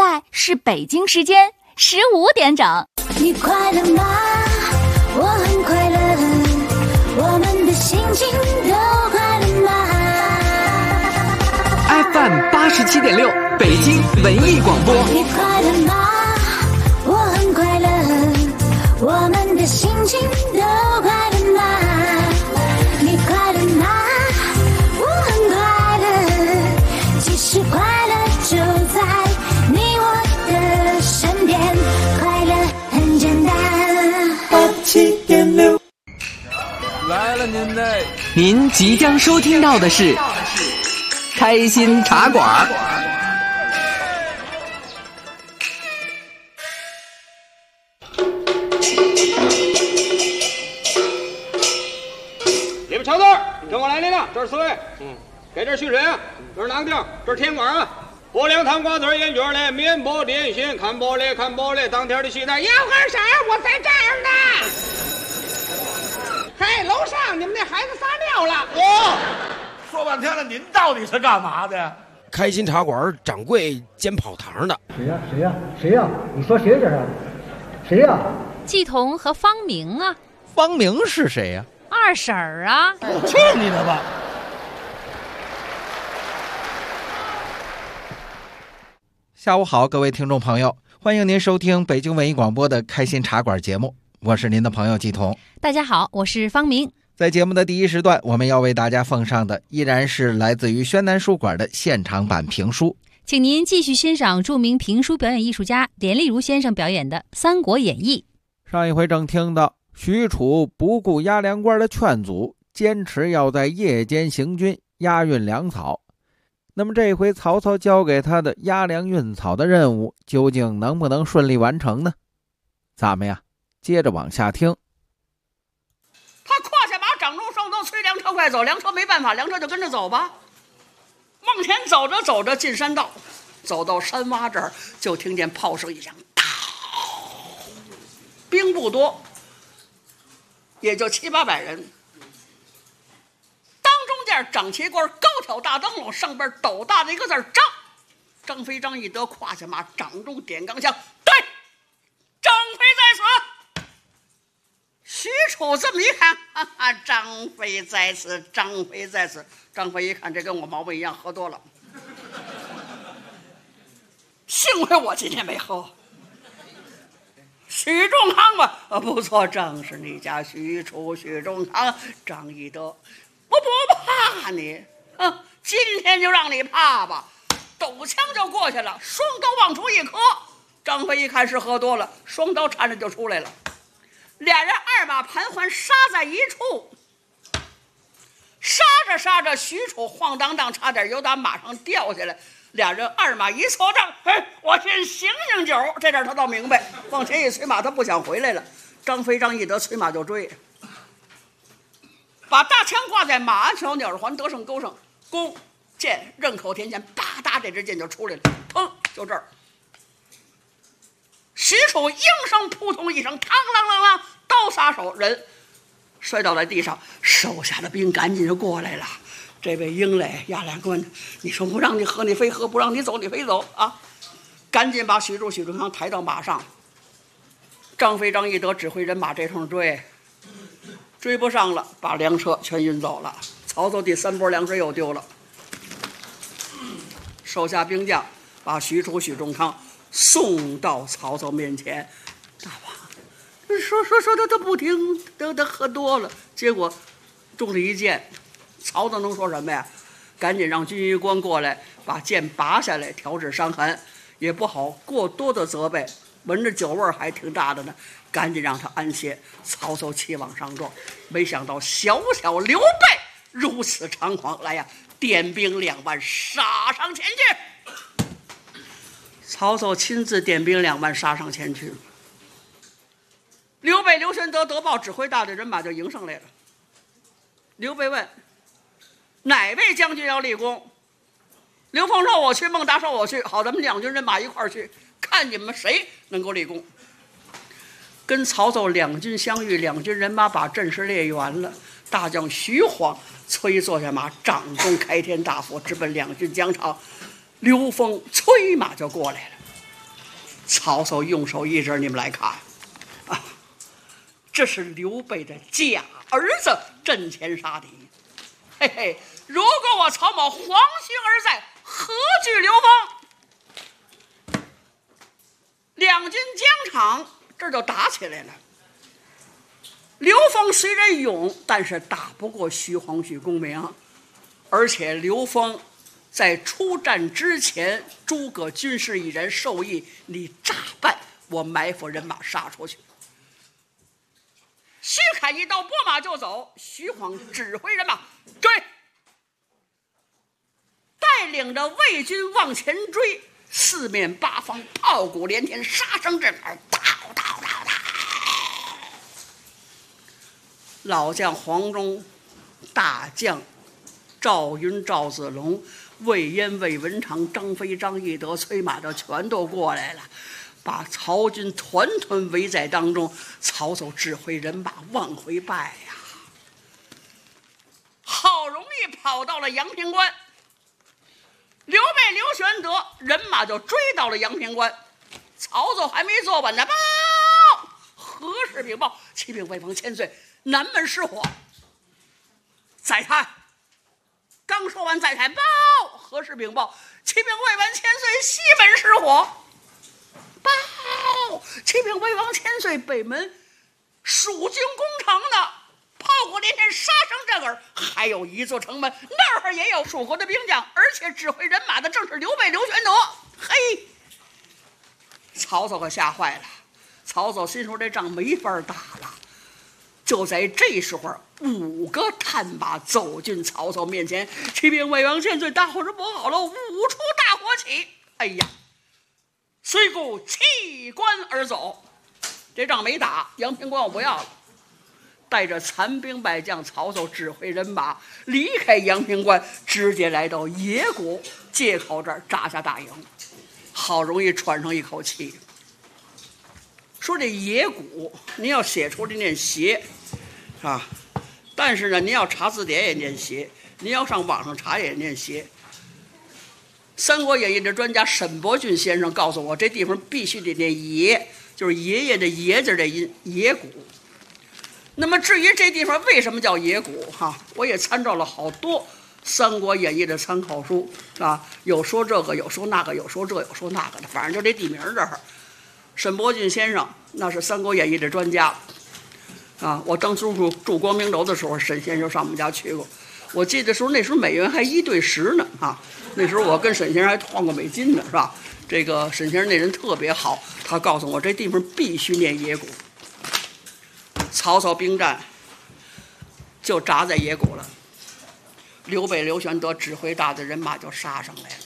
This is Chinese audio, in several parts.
在是北京时间15点整。 你快乐吗？我很快乐，我们的心情都快乐吗？ FM 87.6北京文艺广播。 你快乐吗？我很快乐，我们的心情都快乐吗？你快乐吗？我很快乐，其实快乐就在你我的身边，快乐很简单。87.6 来了您嘞！ 您即将收听到的是开心茶馆。 你们瞧字儿，跟我来领领，这是4位。给这续水啊，这是哪个地儿？这是天馆啊。薄凉汤瓜子烟卷嘞，面包点心，看玻璃看玻璃，当天的西单要喝啥？我在这儿呢。嘿，楼上你们那孩子撒尿了。 说半天了，您到底是干嘛的呀？ 开心茶馆掌柜兼跑堂的。 谁呀？你说谁这是？谁呀？ 季彤和方明啊。 方明是谁呀？ 二婶儿啊。 去你的吧！ 下午好，各位听众朋友，欢迎您收听北京文艺广播的开心茶馆节目，我是您的朋友季彤。 大家好，我是方明。 在节目的第一时段，我们要为大家奉上的依然是来自于宣南书馆的现场版评书， 请您继续欣赏著名评书表演艺术家连丽如先生表演的《三国演义》。 上一回正听到许褚不顾押粮官的劝阻，坚持要在夜间行军押运粮草。那么这回曹操交给他的押粮运草的任务究竟能不能顺利完成呢？咱们呀接着往下听。 他胯下马，掌中双刀，催粮车快走，粮车没办法，粮车就跟着走吧。往前走着走着进山道，走到山洼这儿，就听见炮声一响，兵不多，也就700-800人。当中间掌旗官高挑大灯笼，上边斗大的一个字张。张飞张翼德胯下马，掌中点钢枪，对，张飞在此。许褚这么一看，哈哈，张飞在此，张飞在此。张飞一看，这跟我毛病一样，喝多了。幸亏我今天没喝。许仲康吧，不错，正是你家许褚，许仲康，张翼德，我不怕你，今天就让你怕吧。抖枪就过去了，双刀往出一磕。张飞一看是喝多了，双刀缠着就出来了。俩人二马盘桓，杀在一处。杀着杀着，许褚晃荡荡，差点由打马上掉下来。俩人二马一错账，我先醒醒酒。这点他倒明白，往前一催马，他不想回来了。张飞张翼德催马就追，把大枪挂在马鞍桥鸟环得胜钩上，弓箭刃口填前，吧嗒这支箭就出来了，砰，就这儿。许褚应声扑通一声，嘡啷啷啷，刀撒手，人摔倒在地上。手下的兵赶紧就过来了。这位英磊押粮官，你说不让你喝你非喝，不让你走你非走啊！赶紧把许仲康抬到马上。张飞张翼德指挥人马这通追不上了，把粮车全运走了。曹操第3波粮食又丢了。手下兵将把许仲康送到曹操面前。大王说他不听，他喝多了，结果中了一箭。曹操能说什么呀？赶紧让军医官过来把剑拔下来，调治伤痕，也不好过多的责备，闻着酒味还挺大的呢，赶紧让他安歇。曹操气往上撞，没想到小刘备如此猖狂，来呀，点兵2万杀上前去。曹操亲自点兵2万杀上前去。刘备刘玄德得报，指挥大队人马就迎上来了。刘备问哪位将军要立功？刘封说我去，孟达说我去，好，咱们2军人马一块儿去，看你们谁能够立功。跟曹操2军相遇，2军人马把阵势列完了。大将徐晃催坐下马，掌中开天大斧，直奔2军疆场。刘封催马就过来了。 曹操用手一指，你们来看，啊，这是刘备的假儿子阵前杀敌。嘿嘿，如果我曹某黄须儿在，何惧刘封？两军疆场，这就打起来了。刘封虽然勇，但是打不过徐晃、许公明，而且刘封在出战之前，诸葛军师一人授意你诈败，我埋伏人马杀出去。徐凯一刀拨马就走，徐晃指挥人马追，带领着魏军往前追，四面八方炮鼓连天，杀声震耳，哒哒哒哒。老将黄忠，大将赵云、赵子龙、魏延、魏文长、张飞、张翼德、崔马的全都过来了，把曹军团团围在当中。曹操指挥人马往回败呀，好容易跑到了阳平关。刘备、刘玄德人马就追到了阳平关，曹操还没坐稳呢，报何氏禀报，启禀魏王千岁，南门失火。再看，刚说完再看，报何氏禀报，启禀魏王千岁，西门失火。报启禀魏王千岁，北门蜀军攻城呢，炮火连天，杀声震耳，还有一座城门，那儿也有蜀国的兵将，而且指挥人马的正是刘备、刘玄德。嘿，曹操可吓坏了。曹操心说这仗没法打了。就在这时候，5个探马走进曹操面前，启禀魏王千岁，大火是不好了，5处大火起。哎呀，虽故弃关而走，这仗没打，阳平关我不要了。带着残兵败将，曹操指挥人马离开阳平关，直接来到野谷界口这儿扎下大营，好容易喘上一口气。说这野谷，您要写出来念邪啊，但是呢，您要查字典也念邪，您要上网上查也念邪。《三国演义》的专家沈伯峻先生告诉我，这地方必须得念爷，就是爷爷的爷字的音，野谷。那么至于这地方为什么叫野谷哈，我也参照了好多《三国演义》的参考书啊，有说这个，有说那个，有说这，有说那个的，反正就这地名这儿。沈伯峻先生那是《三国演义》的专家啊，我当初住光明楼的时候，沈先生上我们家去过。我记得那时候美元还1对10呢啊，那时候我跟沈先生还换过美金呢，是吧？这个沈先生那人特别好，他告诉我这地方必须念野谷。曹操兵战就扎在野谷了，刘备、刘玄德指挥大的人马就杀上来了。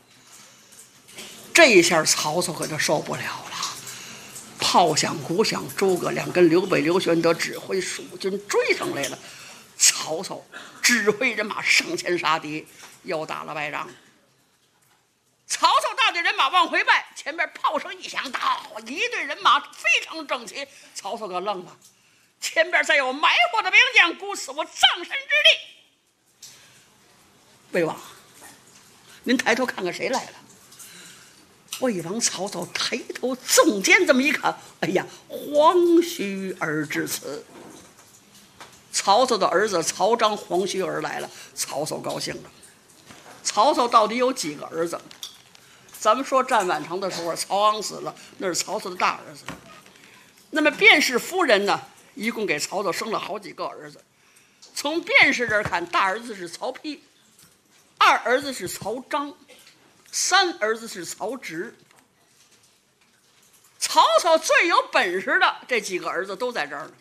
这一下曹操可就受不了了，炮响鼓响，诸葛亮跟刘备、刘玄德指挥蜀军追上来了。曹操指挥人马上前杀敌，又打了败仗。曹操大队人马往回败，前面炮声一响，一队人马非常整齐。曹操可愣了，前边再有埋伏的兵将，故此我葬身之地。魏王，您抬头看看谁来了？魏王曹操抬头纵肩这么一看，哎呀，黄须儿至此。曹操的儿子曹彰、黄须儿来了，曹操高兴了。曹操到底有几个儿子？咱们说战宛城的时候，曹昂死了，那是曹操的大儿子。那么卞氏夫人呢，一共给曹操生了好几个儿子。从卞氏这儿看，大儿子是曹丕，二儿子是曹彰，三儿子是曹植。曹操最有本事的这几个儿子都在这儿呢。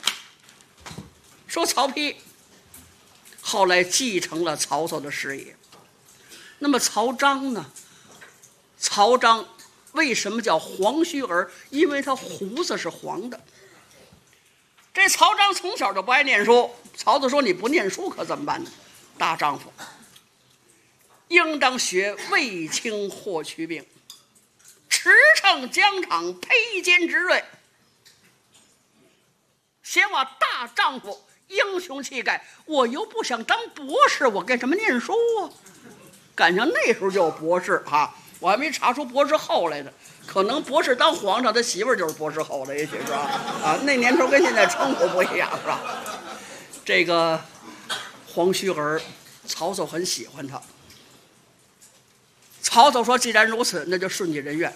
说曹丕后来继承了曹操的事业，那么曹彰呢？曹彰为什么叫黄须儿？因为他胡子是黄的。这曹彰从小就不爱念书，曹操说你不念书可怎么办呢？大丈夫应当学卫青霍去病，驰骋疆场，披坚执锐，显我大丈夫英雄气概。我又不想当博士，我干什么念书啊？赶上那时候就有博士哈， 我还没查出博士后来呢，可能博士当皇上，他媳妇儿就是博士后了，也许是吧？啊，那年头跟现在称呼不一样，是吧？这个黄须儿，曹操很喜欢他。曹操说：“既然如此，那就顺其人愿。”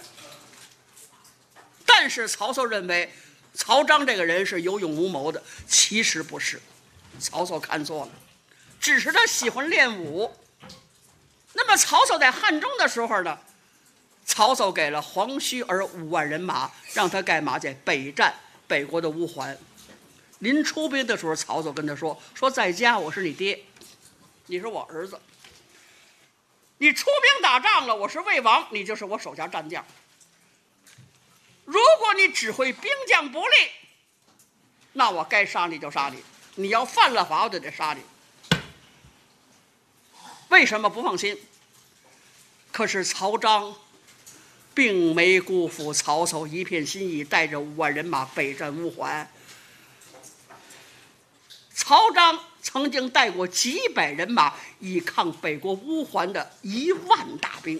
但是曹操认为曹彰这个人是有勇无谋的，其实不是，曹操看错了，只是他喜欢练武。那么曹操在汉中的时候呢，曹操给了黄须儿5万人马，让他干嘛去？北战北国的乌桓。临出兵的时候，曹操跟他说：“在家我是你爹，你是我儿子。你出兵打仗了，我是魏王，你就是我手下战将。如果你指挥兵将不利，那我该杀你就杀你，你要犯了法，我就得杀你。”为什么不放心？可是曹彰并没辜负曹操一片心意，带着5万人马北战乌桓。曹彰曾经带过几百人马以抗北国乌桓的1万大兵。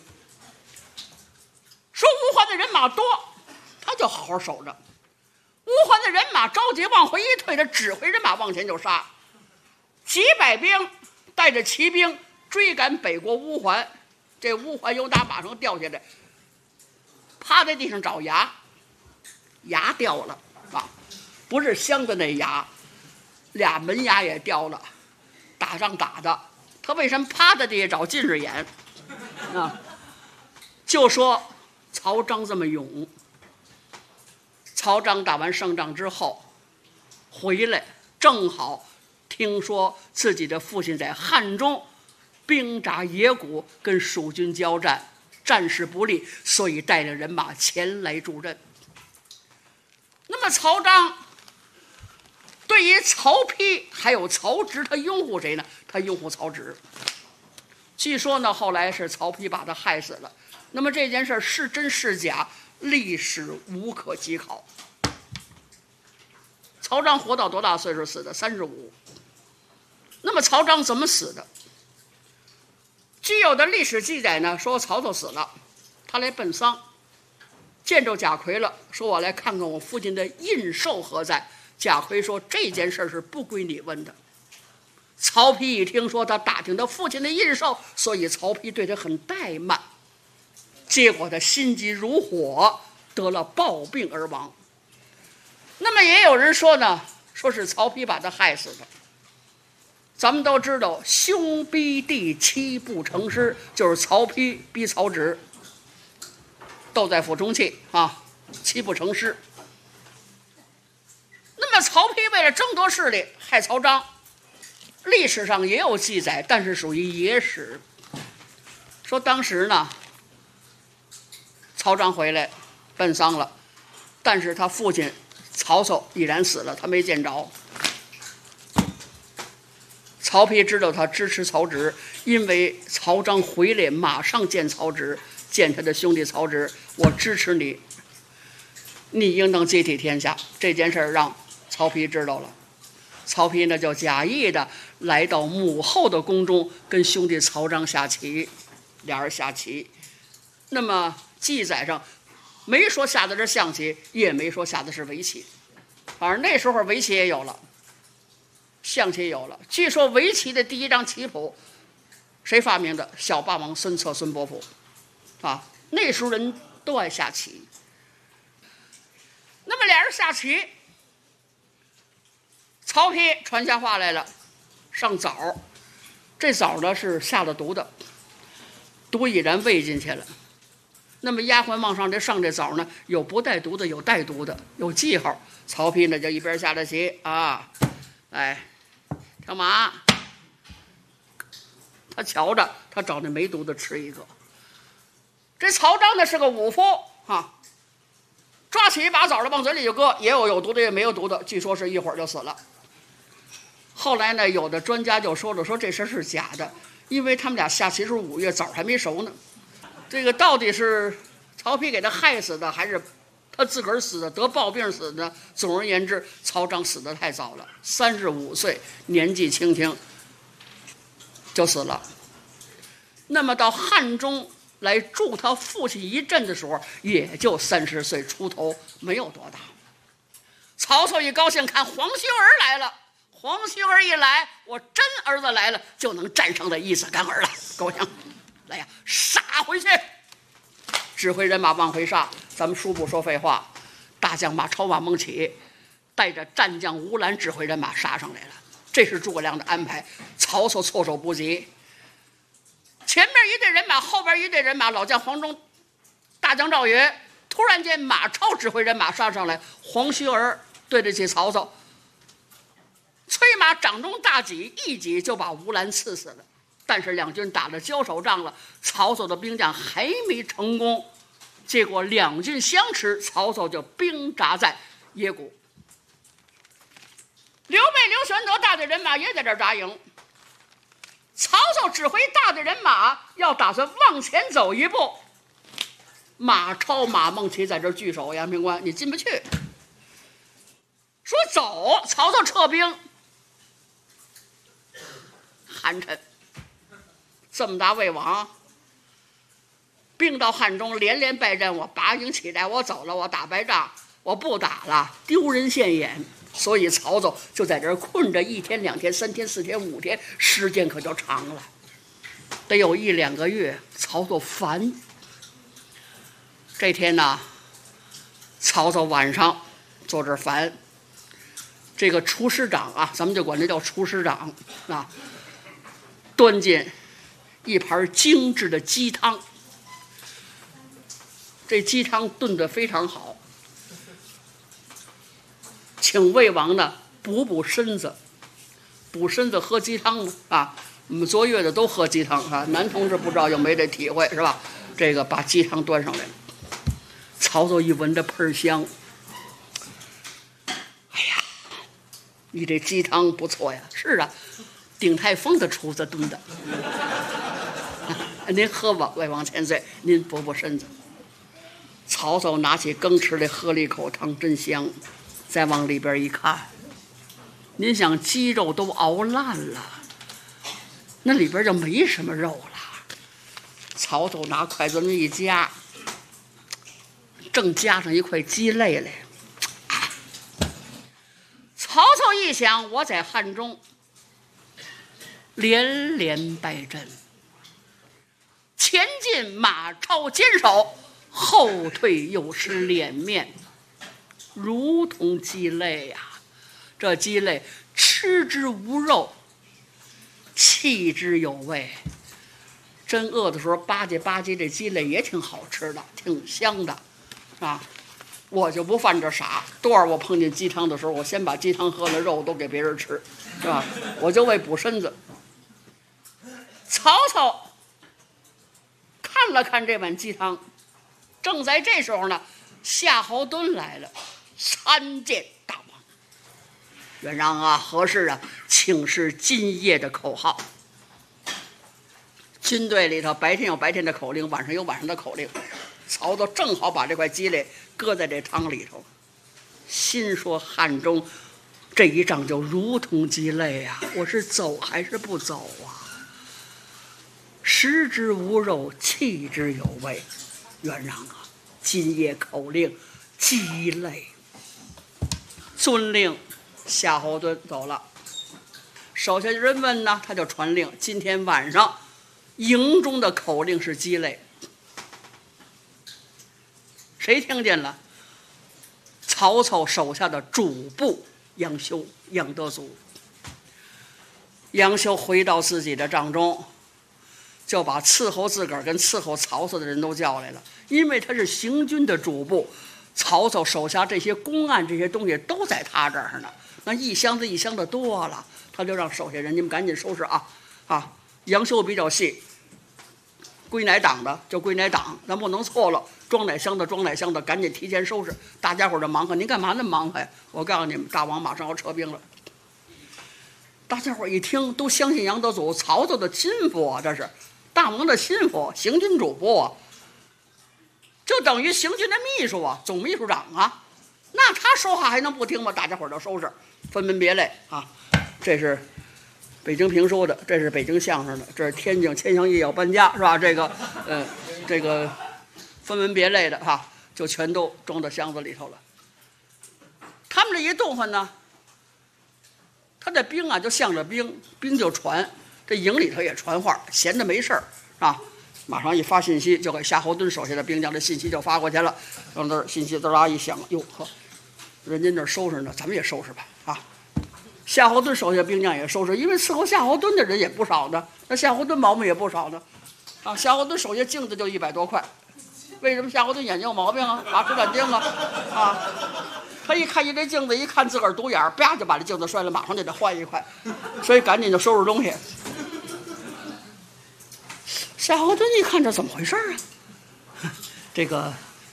说乌桓的人马多，他就好好守着；乌桓的人马着急往回一退，他指挥人马往前就杀。几百兵带着骑兵追赶北国乌桓，这乌桓由打马上掉下来，趴在地上找牙，牙掉了啊，不是镶的那牙，2门牙也掉了。打仗打的，他为什么趴在地下找近视眼啊？就说曹彰这么勇。曹彰打完胜仗之后回来，正好听说自己的父亲在汉中兵扎野谷，跟蜀军交战，战事不利，所以带着人马前来助阵。那么曹彰对于曹丕还有曹植，他拥护谁呢？他拥护曹植。据说呢，后来是曹丕把他害死了。那么这件事是真是假，历史无可稽考。曹彰活到多大岁数死的？35。那么曹彰怎么死的？据有的历史记载呢，说曹操死了，他来奔丧，见着贾逵了，说我来看看我父亲的印绶何在。贾逵说这件事是不归你问的。曹丕一听说他打听他父亲的印绶，所以曹丕对他很怠慢，结果他心急如火，得了暴病而亡。那么也有人说呢，说是曹丕把他害死的。咱们都知道兄逼弟7不成诗，就是曹丕逼曹植，斗在府中泣啊，7不成诗。那么曹丕为了争夺势力害曹彰，历史上也有记载，但是属于野史。说当时呢，曹彰回来奔丧了，但是他父亲曹操已然死了，他没见着。曹丕知道他支持曹植，因为曹彰回来马上见曹植，见他的兄弟曹植，我支持你，你应当接替天下。这件事让曹丕知道了，曹丕呢就假意的来到母后的宫中，跟兄弟曹彰下棋，俩人下棋。那么记载上没说下的是象棋，也没说下的是围棋，反正那时候围棋也有了，象棋也有了。据说围棋的第一张棋谱谁发明的？小霸王孙策、孙伯符啊，那时候人都爱下棋。那么俩人下棋，曹丕传下话来了，上枣，这枣呢是下了毒的，毒已然喂进去了。那么丫鬟往上这上这枣呢，有不带毒的，有带毒的，有记号。曹丕呢就一边下着棋啊，哎，干嘛？他瞧着，他找那没毒的吃一个。这曹彰呢是个武夫啊，抓起一把枣的往嘴里就搁，也有毒的，也没有毒的，据说是一会儿就死了。后来呢，有的专家就说了，说这事是假的，因为他们俩下棋时候5月，枣还没熟呢。这个到底是曹丕给他害死的，还是他自个儿死的，得暴病死的？总而言之，曹彰死得太早了，35岁，年纪轻轻就死了。那么到汉中来助他父亲一阵的时候，也就30岁出头，没有多大。曹操一高兴，看黄须儿来了，黄须儿一来，我真儿子来了，就能战胜这一子干儿了。高兴，来呀，杀回去！指挥人马往回杀。咱们书不说废话，大将马超、马孟起带着战将吴兰指挥人马杀上来了。这是诸葛亮的安排，曹操措手不及。前面一队人马，后边一队人马，老将黄忠、大将赵云，突然间马超指挥人马杀上来，黄须儿对得起曹操，催马掌中大戟，一戟就把吴兰刺死了。但是两军打了交手仗了，曹操的兵将还没成功，结果两军相持，曹操就兵扎在野谷。刘备、刘玄德大队人马也在这儿扎营。曹操指挥大队人马要打算往前走一步，马超、马孟起在这儿聚首。杨平官，你进不去。说走，曹操撤兵。寒碜，这么大魏王，兵到汉中，连连败阵，我拔营起来，我走了，我打败仗，我不打了，丢人现眼。所以曹操就在这儿困着1天、2天、3天、4天、5天，时间可就长了，得有1、2个月。曹操烦。这天呢，曹操晚上坐这儿烦，这个厨师长啊，咱们就管这叫厨师长啊，端进一盘精致的鸡汤。这鸡汤炖得非常好，请魏王呢补身子，补身子喝鸡汤呢啊！我们坐月子都喝鸡汤啊，男同志不知道有没这体会是吧？这个把鸡汤端上来了，曹操一闻这喷香，哎呀，你这鸡汤不错呀！是啊，鼎泰丰的厨子炖的。您喝吧，魏王千岁，您补身子。曹操拿起羹匙来喝了一口汤，真香。再往里边一看，您想鸡肉都熬烂了，那里边就没什么肉了。曹操拿筷子那一夹，正夹上一块鸡肋来。曹操一想，我在汉中连连败阵，前进马超坚守，后退又失脸面，如同鸡肋呀！这鸡肋吃之无肉，弃之有味。真饿的时候吧唧吧唧，这鸡肋也挺好吃的，挺香的啊！我就不犯这傻，多少我碰见鸡汤的时候，我先把鸡汤喝了，肉都给别人吃，是吧？我就为补身子。曹操看了看这碗鸡汤，正在这时候呢，夏侯惇来了，参见大王。元璋啊，何事啊？请示今夜的口号。军队里头白天有白天的口令，晚上有晚上的口令。曹操正好把这块鸡肋搁在这汤里头，心说汉中这一仗就如同鸡肋呀，我是走还是不走啊？食之无肉，弃之有味。元璋啊，今夜口令鸡肋。遵令，夏侯惇走了。手下人问呢，他就传令，今天晚上营中的口令是鸡肋。谁听见了？曹操手下的主簿杨修、杨德祖。杨修回到自己的帐中，就把伺候自个儿跟伺候曹操的人都叫来了，因为他是行军的主簿，曹操手下这些公案这些东西都在他这儿呢，那一箱子一箱子多了，他就让手下人你们赶紧收拾啊！杨修比较细，归哪党的就归哪党，咱不能错了，装哪箱的装哪箱的，赶紧提前收拾。大家伙儿就忙活，您干嘛那么忙活呀？我告诉你们，大王马上要撤兵了。大家伙儿一听，都相信杨德祖，曹操的心腹啊，这是大王的心腹，行军主簿啊，就等于行军的秘书啊，总秘书长啊。那他说话还能不听吗？大家伙儿就收拾，分门别类啊。这是北京评书的，这是北京相声的，这是天津千香叶要搬家，是吧？这个这个分门别类的哈，就全都装到箱子里头了。他们这一动换呢，他这兵啊就向着兵，兵就传，这营里头也传话，闲着没事儿啊，马上一发信息就给夏侯惇手下的兵将，这信息就发过去了。让这信息滋啦一响，哟呵，人家那儿收拾呢，咱们也收拾吧啊！夏侯惇手下兵将也收拾，因为伺候夏侯惇的人也不少呢，那夏侯惇毛病也不少呢啊！夏侯惇手下镜子就100多块，为什么夏侯惇眼睛有毛病啊？马齿胆钉啊啊！他一看这镜子，一看自个儿独眼儿，啪就把这镜子摔了，马上就得换一块，所以赶紧就收拾东西。夏侯惇一看这怎么回事啊？这个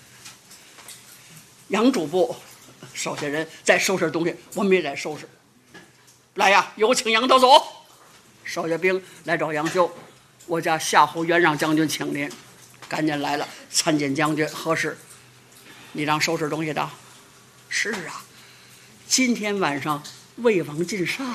杨主簿手下人在收拾东西，我们也得收拾。来呀，有请杨道祖。手下兵来找杨修，我家夏侯元让将军请您。赶紧来了，参见将军，何事？你让收拾东西的？是啊，今天晚上魏王进膳，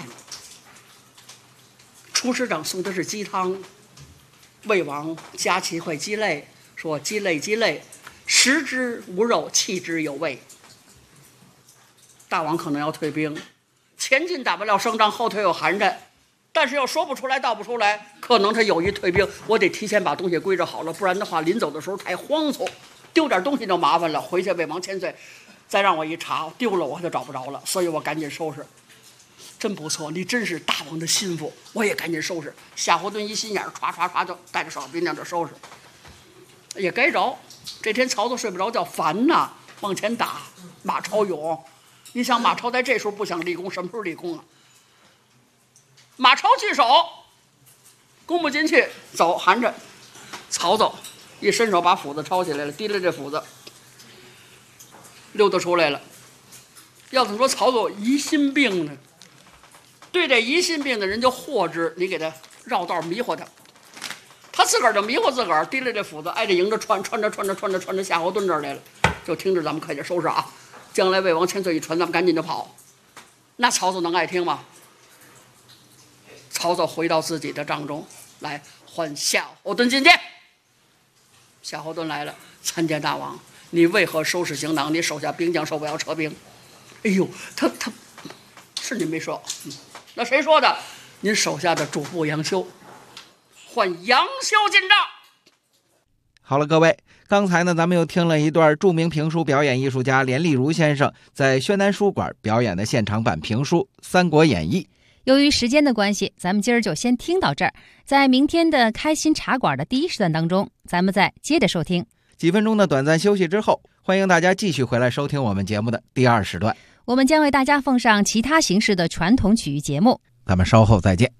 厨师长送的是鸡汤。魏王夹起一块鸡肋，说：“鸡肋，鸡肋，食之无肉，弃之有味。”大王可能要退兵，前进打不了胜仗，后退有寒碜，但是又说不出来道不出来，可能他有意退兵，我得提前把东西归置好了，不然的话临走的时候太慌促，丢点东西就麻烦了，回去魏王千岁再让我一查，丢了我就找不着了，所以我赶紧收拾。真不错，你真是大王的心腹，我也赶紧收拾。夏侯惇一心眼儿，唰唰唰就带着少兵将就收拾。也该着，这天曹操睡不着觉，烦呐，往前打。马超勇，你想马超在这时候不想立功，什么时候立功啊？马超聚首，攻不进去，走含着。曹操一伸手把斧子抄起来了，提了这斧子，溜达出来了。要怎么说曹操疑心病呢？对这疑心病的人就惑之，你给他绕道迷惑他，他自个儿就迷惑自个儿，提了这斧子挨着迎着穿着夏侯惇这儿来了，就听着咱们快点收拾啊！将来魏王千岁一传，咱们赶紧就跑。那曹操能爱听吗？曹操回到自己的帐中来，唤夏侯惇觐见。夏侯惇来了，参见大王，你为何收拾行囊？你手下兵将说我要撤兵。哎呦，他是您没说，那谁说的？您手下的主簿杨修，唤杨修进帐。 好了，各位，刚才呢，咱们又听了一段著名评书表演艺术家连丽如先生在宣南书馆表演的现场版评书《三国演义》。 由于时间的关系，咱们今儿就先听到这儿。在明天的开心茶馆的第一时段当中，咱们再接着收听。 几分钟的短暂休息之后，欢迎大家继续回来收听我们节目的第二时段。 我们将为大家奉上其他形式的传统曲艺节目， 咱们稍后再见。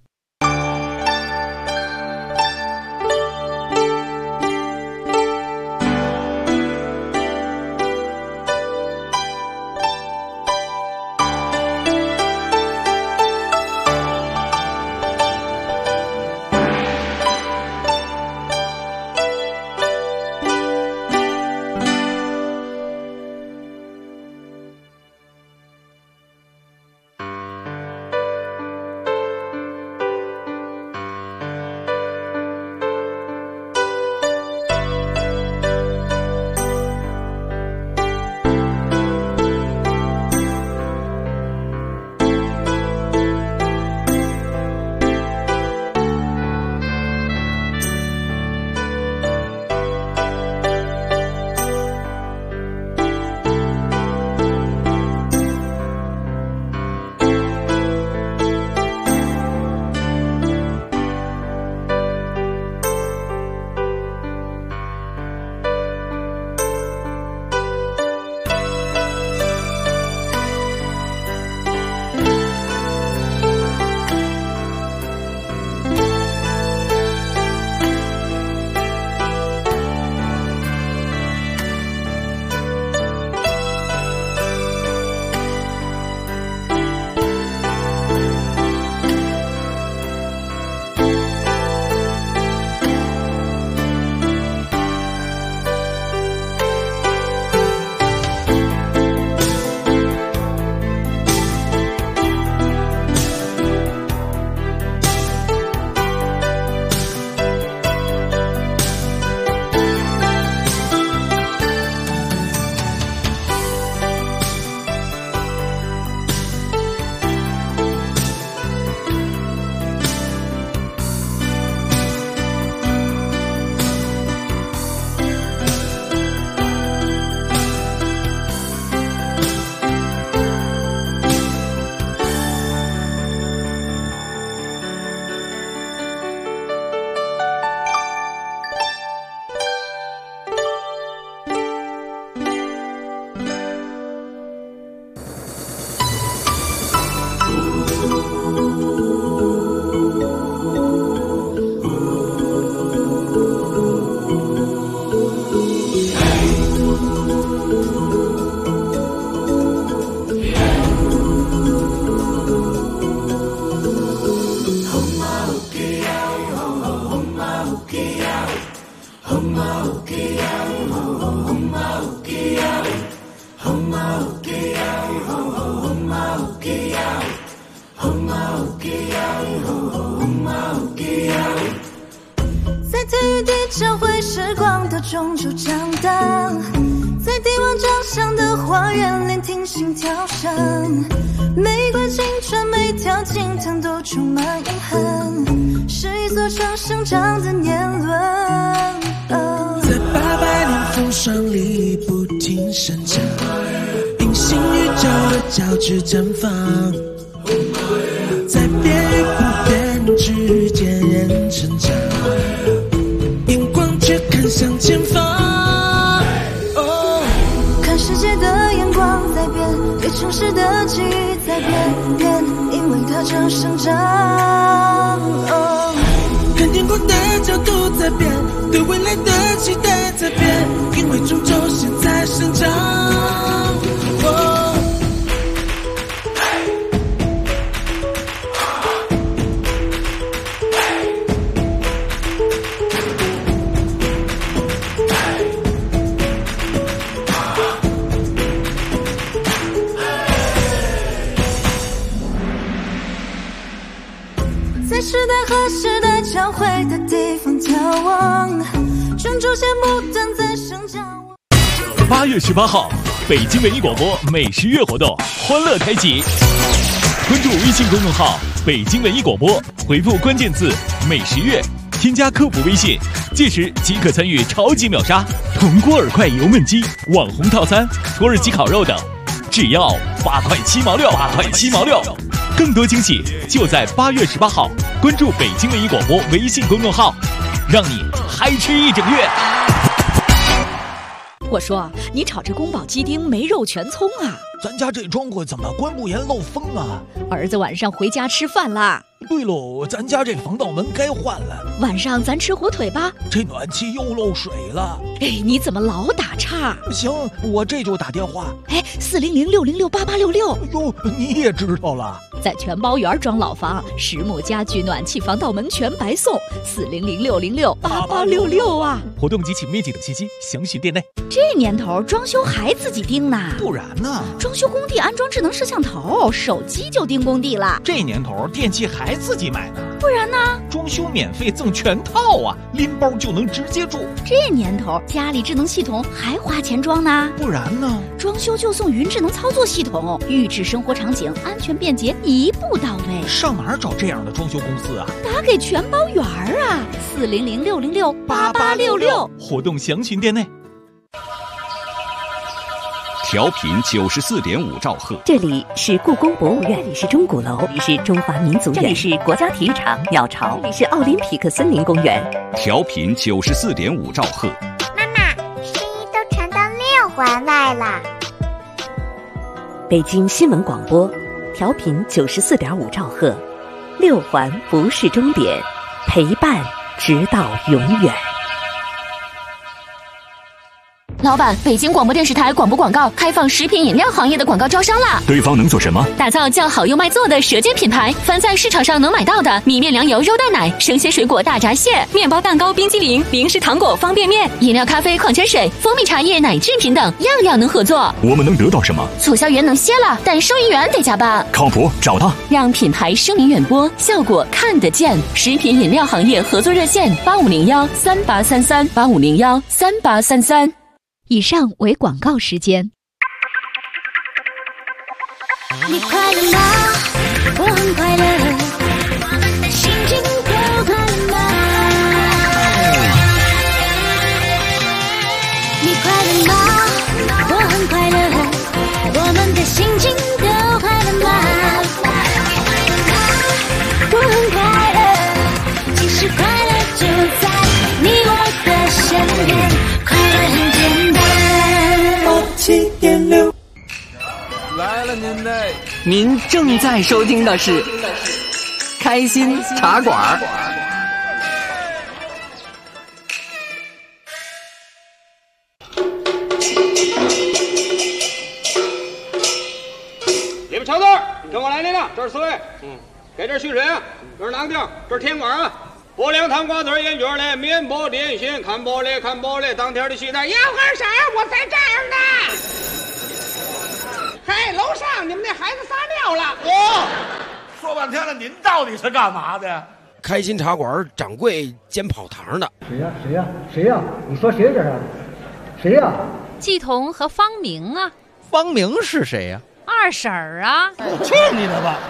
时光的终究长大，在帝王长相的花园聆听心跳声，每块青春每条经疼都充满遗憾，是一座城生长的年轮。 在800年风霜里不停生长，平行宇宙的交织绽放，在变与不变之间人成长，眼光却看向前方。 看世界的眼光在变，对城市的记忆在变，因为它正生长。 看天空的角度在变，对未来的期待在变，因为终究现在生长。 在时代和时代交汇的地方眺望，专注些牡丹在生长。 8月18号，北京文艺广播美食月活动欢乐开启。关注微信公众号北京文艺广播，回复关键字美食月，添加客服微信，届时即可参与超级秒杀铜锅耳块油焖鸡、网红套餐、土耳其烤肉等，只要8块7毛6，8块7毛6。更多惊喜就在8月18号，关注北京文艺广播微信公众号，让你嗨吃一整月。 我说，你炒这宫保鸡丁没肉全葱啊？ 咱家这庄稼怎么关不严漏风啊？ 儿子晚上回家吃饭啦。 对喽，咱家这防盗门该换了。 晚上咱吃火腿吧。 这暖气又漏水了。 哎，你怎么老打岔？ 行，我这就打电话。 哎，400-606-8866。 哟，你也知道了。 在全包园装老房，10亩家具、暖气、防盗门全白送。400-606-8866啊！ 活动及其面积等信息详询店内。 这年头装修还自己盯呢？ 不然呢？ 装修工地安装智能摄像头，手机就盯工地了。 这年头电器还自己买呢？ 不然呢？ 装修免费赠全套啊，拎包就能直接住。 这年头家里智能系统还花钱装呢？ 不然呢？ 装修就送云智能操作系统，预制生活场景，安全便捷，一步到位。 上哪儿找这样的装修公司啊？ 打给全包园啊，400-606-8866。 活动详询店内。 调频94.5兆赫， 这里是故宫博物院，这里是钟鼓楼，这里是中华民族院，这里是国家体育场鸟巢，这里是奥林匹克森林公园。 调频94.5兆赫。 妈妈，声音都传到6环外了。 北京新闻广播，调频94.5兆赫，6环不是终点，陪伴直到永远。 老板，北京广播电视台广播广告开放食品饮料行业的广告招商啦！ 对方能做什么？ 打造叫好又卖座的舌尖品牌，凡在市场上能买到的米面粮油肉蛋奶、生鲜水果大闸蟹、面包蛋糕、冰激凌、零食糖果、方便面、饮料咖啡、矿泉水、蜂蜜茶叶、奶制品等，样样能合作。 我们能得到什么？ 促销员能歇了，但收银员得加班。 靠谱，找他， 让品牌声名远播，效果看得见。食品饮料行业合作热线8501-3833，8501-3833。 以上为广告时间。 你快乐吗？我很快乐，心情都快乐吗？你快乐吗？我很快乐，我们的心情都快乐吗？我很快乐，其实快乐就在你我的身边，快乐很简单。7.6 来了您的， 您正在收听的是开心茶馆。 你们瞧这儿，跟我来您了，这是4位，给这续水啊，这是囊丁，这是甜馆啊。薄凉糖瓜子烟卷嘞，面包点心，看玻璃看玻璃，当天的西单，要喝啥我在这儿呢。嘿，楼上你们那孩子撒尿了。 说半天了，您到底是干嘛的？ 开心茶馆掌柜兼跑堂的。 谁呀？你说谁这是？谁呀？ 季彤和方明啊。 方明是谁呀？ 二婶儿啊。 去你的吧！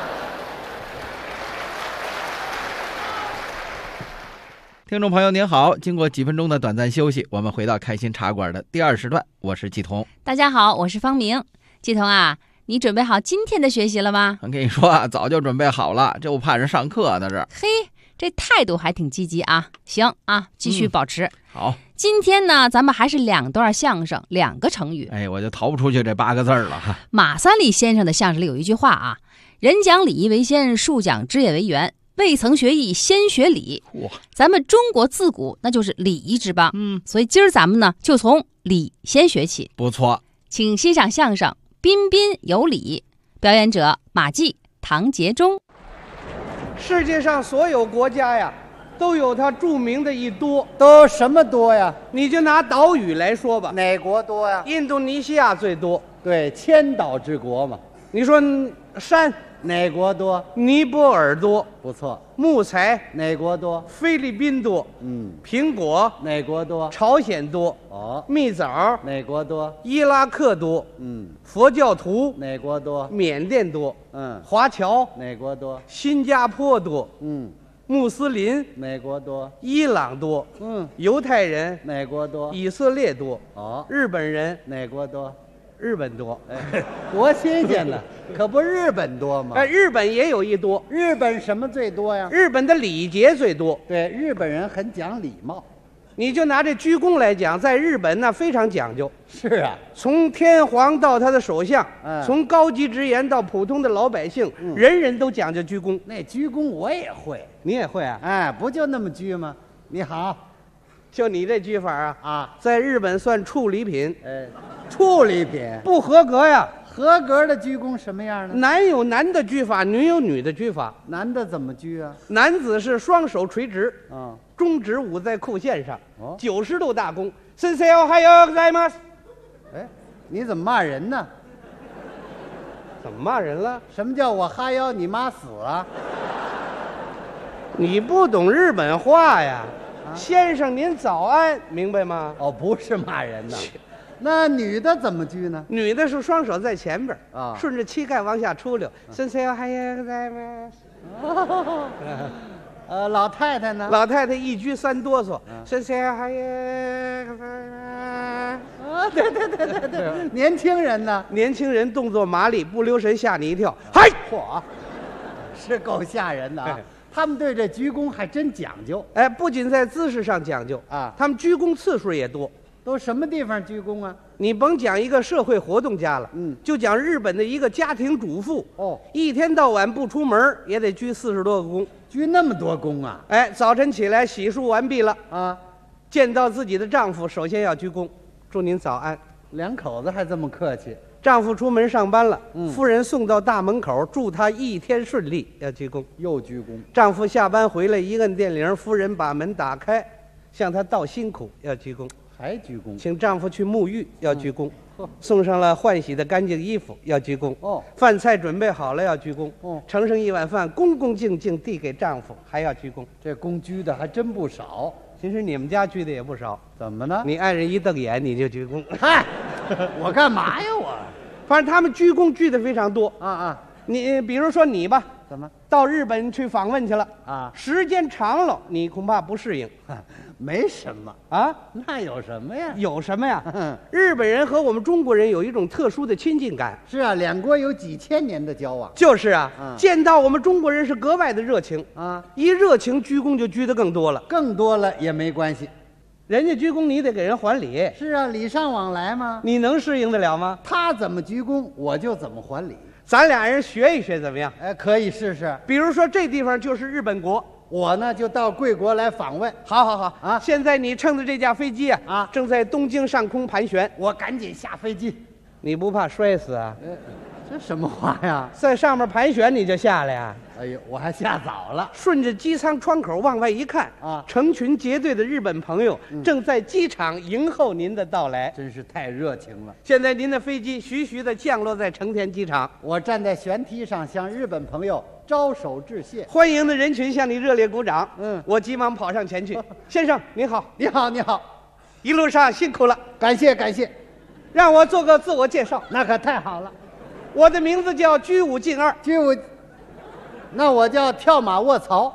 听众朋友您好，经过几分钟的短暂休息，我们回到开心茶馆的第2时段，我是季彤。 大家好，我是方明。季彤啊，你准备好今天的学习了吗？ 我跟你说啊，早就准备好了，就盼着上课呢。 嘿，这态度还挺积极啊。行啊，继续保持。 好， 今天呢，咱们还是2段相声，2个成语。 我就逃不出去这8个字了哈。 马三立先生的相声里有一句话啊：人讲礼仪为先，树讲枝叶为源。未曾学艺，先学礼。咱们中国自古那就是礼仪之邦，所以今儿咱们呢就从礼先学起。 不错， 请欣赏相声《彬彬有礼》，表演者马季、唐杰忠。 世界上所有国家呀，都有它著名的一多。 都什么多呀？ 你就拿岛屿来说吧。 哪国多呀？ 印度尼西亚最多。 对，千岛之国嘛。 你说山哪国多？ 尼泊尔多。 不错。 木材哪国多？ 菲律宾多。苹果哪国多？ 朝鲜多。蜜枣哪国多？ 伊拉克多。佛教徒哪国多？ 缅甸多。华侨哪国多？ 新加坡多。穆斯林哪国多？ 伊朗多。犹太人哪国多？ 以色列多。日本人哪国多？ 日本多。 多新鲜呢！可不日本多吗？ 日本也有一多。 日本什么最多呀？ 日本的礼节最多。 对，日本人很讲礼貌。 你就拿这鞠躬来讲，在日本那非常讲究。 是啊， 从天皇到他的首相，从高级职员到普通的老百姓，人人都讲究鞠躬。 那鞠躬我也会。 你也会啊？ 不就那么鞠吗？你好， 就你这鞠法啊，在日本算处理品。 处理品不合格呀。 合格的鞠躬什么样呢？ 男有男的鞠法，女有女的鞠法。 男的怎么鞠啊？ 男子是双手垂直，中指捂在裤线上，90度大躬。先生还有在吗？ 你怎么骂人呢？ 怎么骂人了？ 什么叫我哈腰你妈死啊？ 你不懂日本话呀。先生您早安，明白吗？ 不是骂人的。那女的怎么鞠呢？ 女的是双手在前边顺着膝盖往下出溜。先生还有在吗？ 老太太呢？ 老太太一鞠3哆嗦。先生还有对。年轻人呢？ 年轻人动作麻利，不留神吓你一跳。嗨， 嚯，是够吓人的啊！他们对这鞠躬还真讲究。 不仅在姿势上讲究他们鞠躬次数也多。 都什么地方鞠躬啊？ 你甭讲一个社会活动家了，就讲日本的一个家庭主妇，一天到晚不出门也得鞠40多个躬。 鞠那么多躬啊？ 早晨起来洗漱完毕了见到自己的丈夫，首先要鞠躬，祝您早安。 两口子还这么客气。 丈夫出门上班了，夫人送到大门口，祝他一天顺利，要鞠躬。 又鞠躬。 丈夫下班回来，一摁电铃，夫人把门打开，向他道辛苦，要鞠躬。 还鞠躬。 请丈夫去沐浴，要鞠躬。送上了换洗的干净衣服，要鞠躬。饭菜准备好了，要鞠躬。盛上一碗饭，恭恭敬敬递给丈夫，还要鞠躬。 这躬鞠的还真不少。 其实你们家鞠的也不少。 怎么呢？ 你爱人一瞪眼你就鞠躬。 嗨，我干嘛呀我？ 反正他们鞠躬鞠的非常多。 你比如说你吧， 怎么到日本去访问去了时间长了，你恐怕不适应。 没什么那有什么呀？ 有什么呀？日本人和我们中国人有一种特殊的亲近感。 是啊，两国有几千年的交往。 就是见到我们中国人是格外的热情一热情鞠躬就鞠得更多了。 更多了也没关系， 人家鞠躬你得给人还礼。 是啊，礼尚往来嘛。 你能适应得了吗？ 他怎么鞠躬，我就怎么还礼。 咱俩人学一学怎么样？ 可以试试。 比如说这地方就是日本国， 我呢就到贵国来访问。 好现在你乘的这架飞机正在东京上空盘旋， 我赶紧下飞机。 你不怕摔死啊？ 这什么话呀？ 在上面盘旋你就下来呀？ 哎呦，我还下早了。 顺着机舱窗口往外一看啊，成群结队的日本朋友正在机场迎候您的到来， 真是太热情了。 现在您的飞机徐徐地降落在成田机场， 我站在舷梯上向日本朋友招手致谢， 欢迎的人群向你热烈鼓掌。我急忙跑上前去，先生您好， 你好，你好， 一路上辛苦了， 感谢感谢。 让我做个自我介绍， 那可太好了。 我的名字叫居武进二， 居武，那我叫跳马卧槽。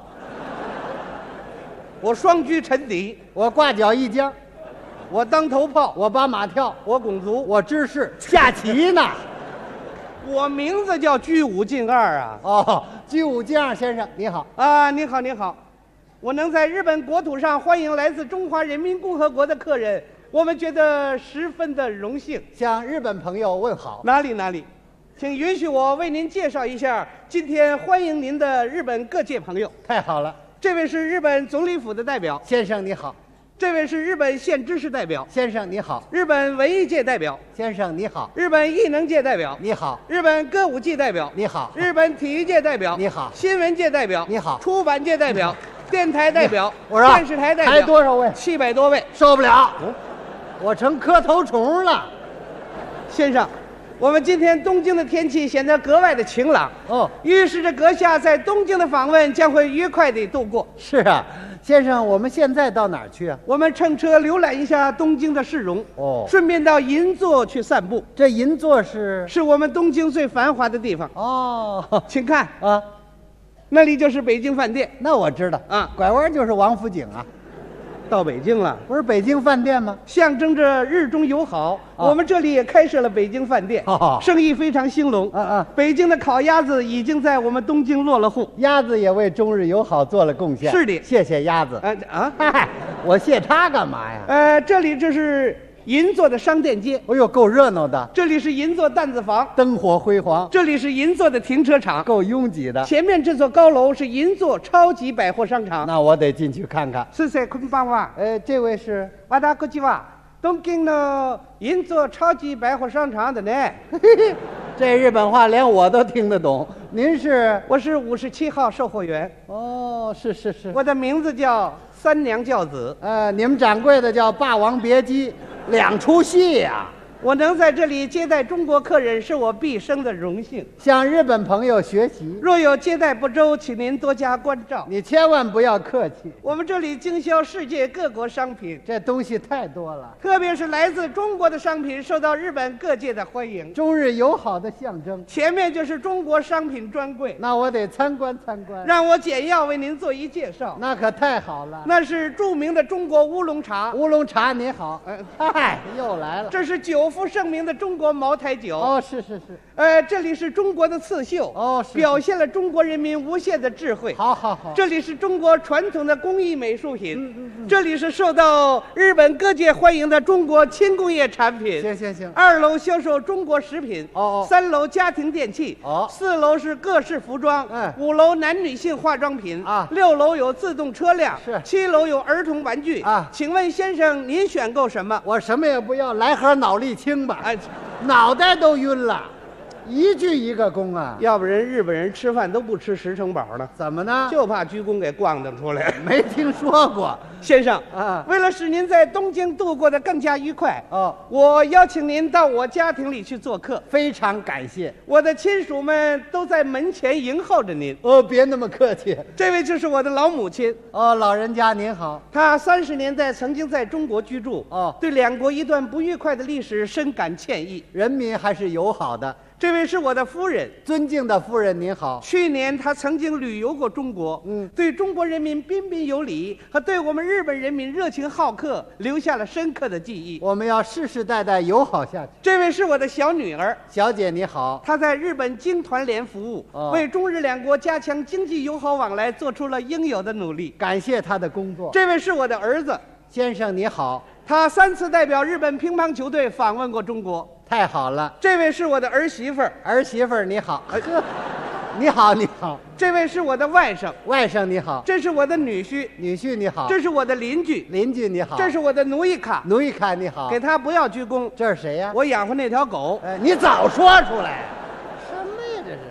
我双居沉底， 我挂脚一尖， 我当头炮， 我把马跳， 我拱足， 我知识下棋呢。 我名字叫居武进二啊。 哦，居武进二先生你好啊，你好你好，我能在日本国土上欢迎来自中华人民共和国的客人，我们觉得十分的荣幸， 向日本朋友问好。 哪里哪里，请允许我为您介绍一下今天欢迎您的日本各界朋友。 太好了， 这位是日本总理府的代表， 先生你好。 这位是日本县知事代表， 先生你好。 日本文艺界代表， 先生你好。 日本艺能界代表， 你好。 日本歌舞伎代表， 你好。 日本体育界代表， 你好。 新闻界代表， 你好。 出版界代表，电台代表， 我说电视台代表， 还多少位 ？700多位， 受不了，我成磕头虫了。 先生，我们今天东京的天气显得格外的晴朗，预示着阁下在东京的访问将会愉快地度过。 是啊，先生，我们现在到哪儿去啊？ 我们乘车浏览一下东京的市容，顺便到银座去散步。 这银座是我们东京最繁华的地方。请看啊，那里就是北京饭店。 那我知道啊，拐弯就是王府井啊。 到北京了， 不是北京饭店吗？ 象征着日中友好，我们这里也开设了北京饭店，生意非常兴隆。北京的烤鸭子已经在我们东京落了户， 鸭子也为中日友好做了贡献。 是的， 谢谢鸭子。我谢他干嘛呀？ 这里就是银座的商店街， 哎呦，够热闹的。 这里是银座担子房， 灯火辉煌。 这里是银座的停车场， 够拥挤的。 前面这座高楼是银座超级百货商场， 那我得进去看看。 是谁？こんばんは。 这位是私は東京の銀座超级百货商场的呢。 这日本话连我都听得懂。您是？ 我是57号售货员。 哦，是是是。 我的名字叫三娘教子。 你们掌柜的叫《霸王别姬》，2出戏呀。 我能在这里接待中国客人，是我毕生的荣幸。 向日本朋友学习， 若有接待不周，请您多加关照。 你千万不要客气。 我们这里经销世界各国商品， 这东西太多了， 特别是来自中国的商品受到日本各界的欢迎， 中日友好的象征。 前面就是中国商品专柜， 那我得参观参观。 让我简要为您做一介绍。 那可太好了， 那是著名的中国乌龙茶。 乌龙茶你好，嗨，又来了。 这是久负盛名的中国茅台酒。 哦，是是是。 这里是中国的刺绣， 哦，是表现了中国人民无限的智慧。 好好好。 这里是中国传统的工艺美术品，这里是受到日本各界欢迎的中国轻工业产品。 行行行。 2楼销售中国食品，3楼家庭电器，4楼是各式服装，5楼男女性化妆品，6楼有自动车辆，7楼有儿童玩具啊。请问先生，您选购什么？ 我什么也不要，来盒脑力清吧。脑袋都晕了，一句一个躬啊！ 要不然日本人吃饭都不吃10城堡呢？ 怎么呢？ 就怕鞠躬给咣当出来。 没听说过。 先生啊，为了使您在东京度过得更加愉快我邀请您到我家庭里去做客。 非常感谢， 我的亲属们都在门前迎候着您。 别那么客气。 这位就是我的老母亲。 老人家您好。 她30年代曾经在中国居住对两国一段不愉快的历史深感歉意。 人民还是友好的。 这位是我的夫人， 尊敬的夫人您好。 去年她曾经旅游过中国，对中国人民彬彬有礼和对我们日本人民热情好客留下了深刻的记忆。 我们要世世代代友好下去。 这位是我的小女儿， 小姐你好。 她在日本经团联服务，为中日两国加强经济友好往来做出了应有的努力。 感谢她的工作。 这位是我的儿子， 先生你好。 他3次代表日本乒乓球队访问过中国。 太好了。 这位是我的儿媳妇儿。 儿媳妇儿你好。你好你好。 这位是我的外甥。 外甥你好。 这是我的女婿。 女婿你好。 这是我的邻居。 邻居你好。 这是我的奴役卡。 奴役卡你好。 给他不要鞠躬。 这是谁呀？ 我养活那条狗。 你早说出来。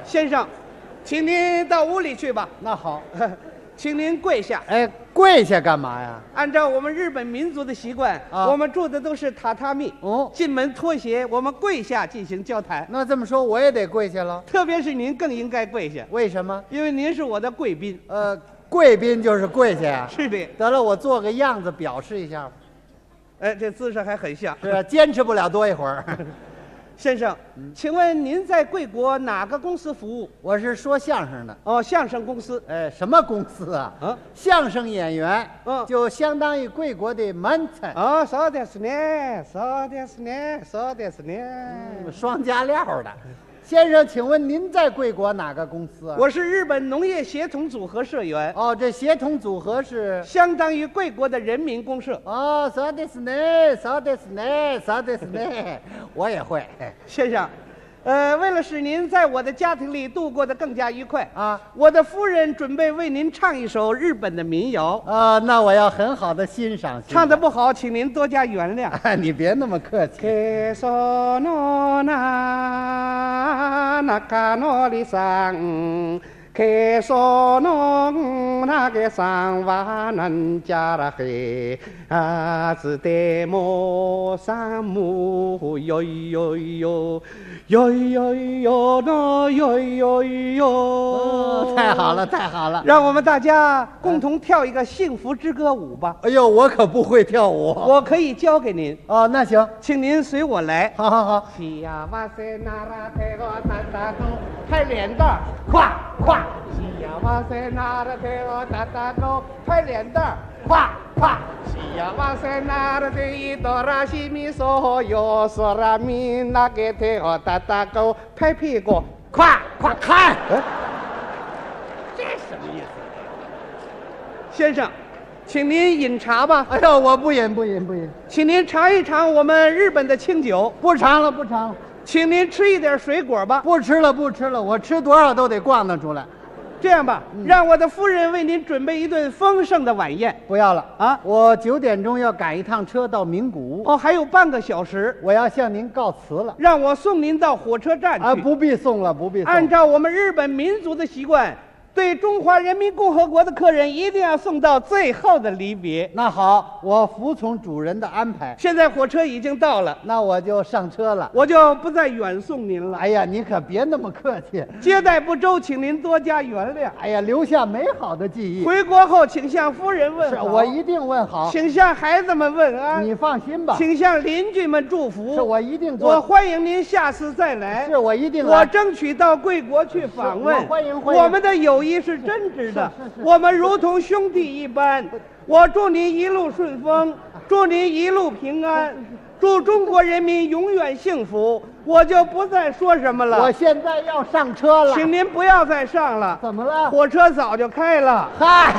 先生，请您到屋里去吧。 那好， 请您跪下。 哎，跪下干嘛呀？ 按照我们日本民族的习惯，我们住的都是榻榻米。 哦， 进门脱鞋，我们跪下进行交谈。 那这么说，我也得跪下了。 特别是您更应该跪下。 为什么？ 因为您是我的贵宾。 贵宾就是跪下呀。 是的。 得了，我做个样子表示一下吧。 哎，这姿势还很像。 是啊，坚持不了多一会儿。 先生，请问您在贵国哪个公司服务？ 我是说相声的。 哦，相声公司。 哎，什么公司啊？相声演员。就相当于贵国的门才。 哦，そうですね，そうですね，そうですね。 双加料的。先生，请问您在贵国哪个公司啊？ 我是日本农业协同组合社员。 哦，这协同组合是相当于贵国的人民公社。 哦，そうですね，そうですね，そうですね，我也会。 先生，为了使您在我的家庭里度过得更加愉快啊， 我的夫人准备为您唱一首日本的民谣啊，那我要很好的欣赏。 唱得不好，请您多加原谅。 你别那么客气。 中のりさんけそのなげさんはなんじゃらへあつでもさむよいよいよよいよいよのよいよいよ。 太好了，太好了！ 让我们大家共同跳一个幸福之歌舞吧。 哎呦，我可不会跳舞， 我可以教给您。 哦，那行， 请您随我来。 好好好。 拍脸蛋，咵咵。幸せなら手を叩こう。拍脸蛋，咵咵。幸せなら手いとらしみそうよ。空みんな给手を叩こう。拍屁股，咵咵看。这什么意思？先生，请您饮茶吧。 哎呦，我不饮不饮不饮。 请您尝一尝我们日本的清酒。 不尝了不尝了。 请您吃一点水果吧。 不吃了不吃了，我吃多少都得逛荡出来。 这样吧，让我的夫人为您准备一顿丰盛的晚宴。 不要了啊，我9点钟要赶一趟车到名古屋。 哦，还有半个小时， 我要向您告辞了。 让我送您到火车站去。 啊，不必送了，不必送。 按照我们日本民族的习惯，对中华人民共和国的客人一定要送到最后的离别。 那好，我服从主人的安排。 现在火车已经到了， 那我就上车了， 我就不再远送您了。 哎呀，你可别那么客气， 接待不周，请您多加原谅。 哎呀，留下美好的记忆。 回国后，请向夫人问好。 是，我一定问好。 请向孩子们问安。 你放心吧。 请向邻居们祝福。 是，我一定做。 我欢迎您下次再来。 是，我一定来。 我争取到贵国去访问。 欢迎欢迎。 我们的友谊是真挚。我们如同兄弟一般。我祝您一路顺风，祝您一路平安，祝中国人民永远幸福。我就不再说什么了。 我现在要上车了， 请您不要再上了。 怎么了？ 火车早就开了。 嗨。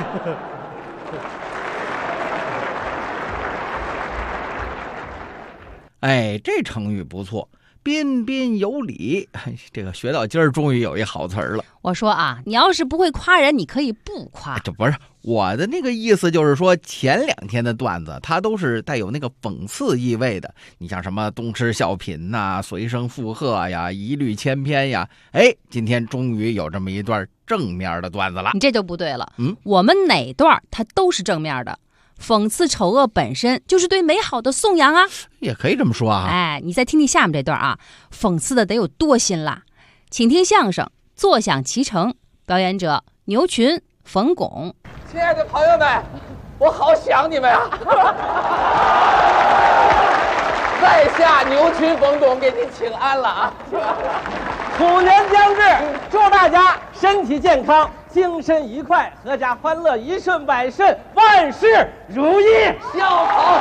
哎，这成语不错。彬彬有礼，这个学到今儿终于有一好词儿了。 我说啊，你要是不会夸人，你可以不夸。 这不是我的那个意思，就是说前2天的段子，它都是带有那个讽刺意味的。你像什么东施效颦呐、随声附和呀、一律千篇呀，哎，今天终于有这么一段正面的段子了。 你这就不对了。我们哪段它都是正面的。讽刺丑恶本身就是对美好的颂扬啊， 也可以这么说啊。 哎，你再听听下面这段啊，讽刺的得有多辛辣。请听相声《坐享其成》，表演者牛群、冯巩。 亲爱的朋友们，我好想你们啊！在下牛群、冯巩给您请安了啊！ 虎年将至，祝大家身体健康，精神愉快，阖家欢乐，一顺百顺，万事如意， 笑口。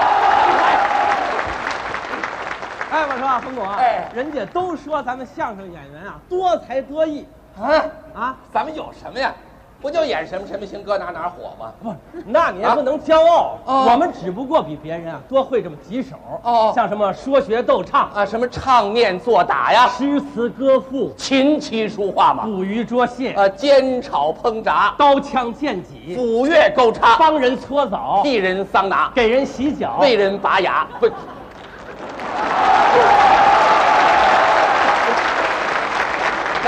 哎，我说啊，冯巩啊，人家都说咱们相声演员啊多才多艺啊，咱们有什么呀？不就演什么什么行，搁哪哪火吗？ 不，那你也不能骄傲。我们只不过比别人啊多会这么几手。像什么说学逗唱啊，什么唱念做打呀， 诗词歌赋， 琴棋书画嘛， 捕鱼捉蟹， 煎炒烹炸， 刀枪剑戟， 斧钺钩叉， 帮人搓澡， 替人桑拿， 给人洗脚， 为人拔牙。不。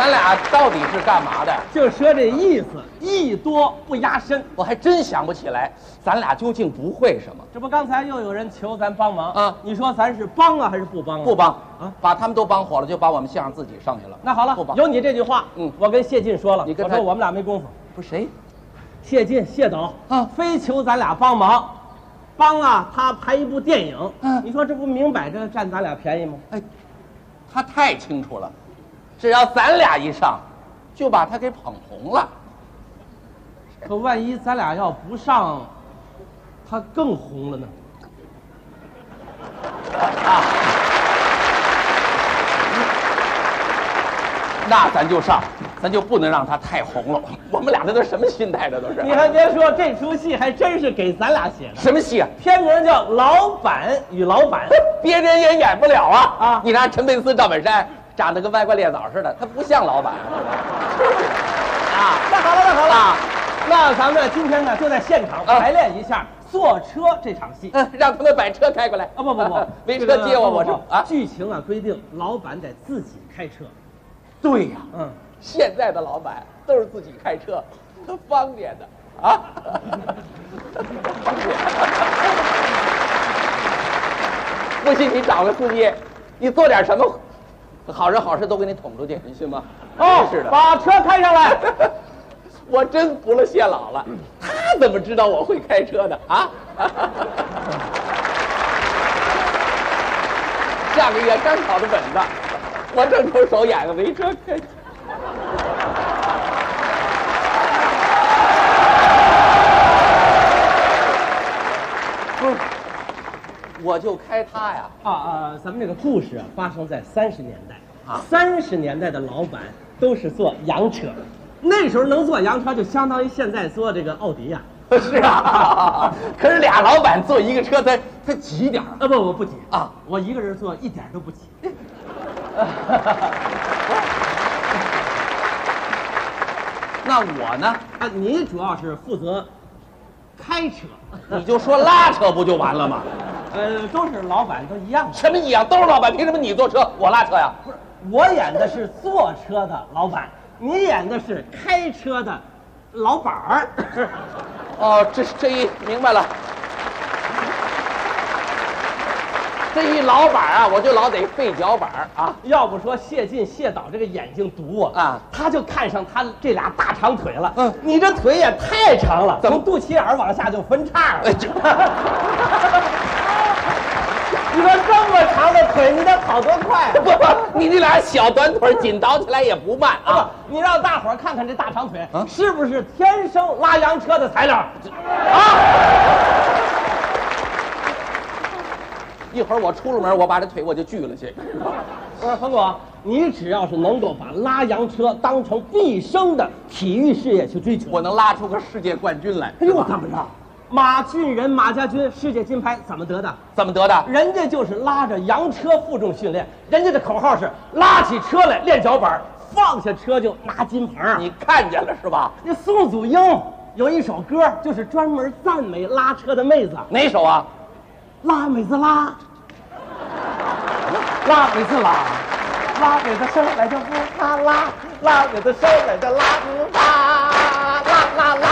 咱俩到底是干嘛的？ 就说这意思，艺多不压身。 我还真想不起来，咱俩究竟不会什么？ 这不刚才又有人求咱帮忙啊？你说咱是帮啊还是不帮啊？ 不帮啊，把他们都帮火了，就把我们相声自己剩下了。 那好了， 不帮。 有你这句话，我跟谢晋说了， 你跟他我说我们俩没功夫。 不是谁？ 谢晋谢导啊，非求咱俩帮忙，帮啊他拍一部电影。你说这不明摆着占咱俩便宜吗？ 哎，他太清楚了，只要咱俩一上，就把他给捧红了。 可万一咱俩要不上，他更红了呢？ 啊，那咱就上，咱就不能让他太红了。我们俩这都什么心态？这都是。 你还别说，这出戏还真是给咱俩写的。 什么戏啊？ 片名叫《老板与老板》， 别人也演不了啊！啊，你看陈佩斯、赵本山长得跟歪瓜裂枣似的，他不像老板。 啊，那好了，那好了。啊，那咱们今天呢，就在现场排练一下坐车这场戏。 让他们把车开过来。 啊，不， 没车接我，我说啊。 剧情啊规定，老板得自己开车。 对呀，现在的老板都是自己开车，他方便的啊。不信你找个司机，你做点什么好人好事都给你捅出去，你信吗？ 哦， 是的， 把车开上来。 我真服了谢老了，他怎么知道我会开车的啊？上个月刚考的本子，我正愁手痒个没车开。不是，我就开它呀！ 咱们这个故事啊，发生在30年代啊。30年代的老板都是坐洋车，那时候能坐洋车，就相当于现在坐这个奥迪呀。 是啊，可是俩老板坐一个车，他挤点啊？ 不挤啊，我一个人坐一点都不挤。 那我呢？ 啊，你主要是负责开车， 你就说拉车不就完了吗？ 都是老板，都一样。 什么一样？都是老板，凭什么你坐车，我拉车呀？ 不是，我演的是坐车的老板，你演的是开车的老板儿。 哦，这一明白了。这一老板啊，我就老得费脚板啊。 要不说谢晋谢导这个眼睛毒啊，他就看上他这俩大长腿了。你这腿也太长了，从肚脐眼往下就分叉了。你说这么长的腿，你得跑多快啊？ 不，你那俩小短腿紧倒起来也不慢啊！ 你让大伙儿看看这大长腿，是不是天生拉洋车的材料？啊！ 一会儿我出了门，我把这腿我就锯了去。 不是，冯总，你只要是能够把拉洋车当成毕生的体育事业去追求， 我能拉出个世界冠军来。 哎呦，怎么着？马俊仁、马家军世界金牌怎么得的？ 怎么得的？ 人家就是拉着洋车负重训练，人家的口号是拉起车来练脚板，放下车就拿金牌。 你看见了是吧？ 那宋祖英有一首歌，就是专门赞美拉车的妹子。 哪首啊？ 拉妹子拉，拉妹子拉，拉妹子生来就不怕拉，拉妹子生来就拉不怕，拉。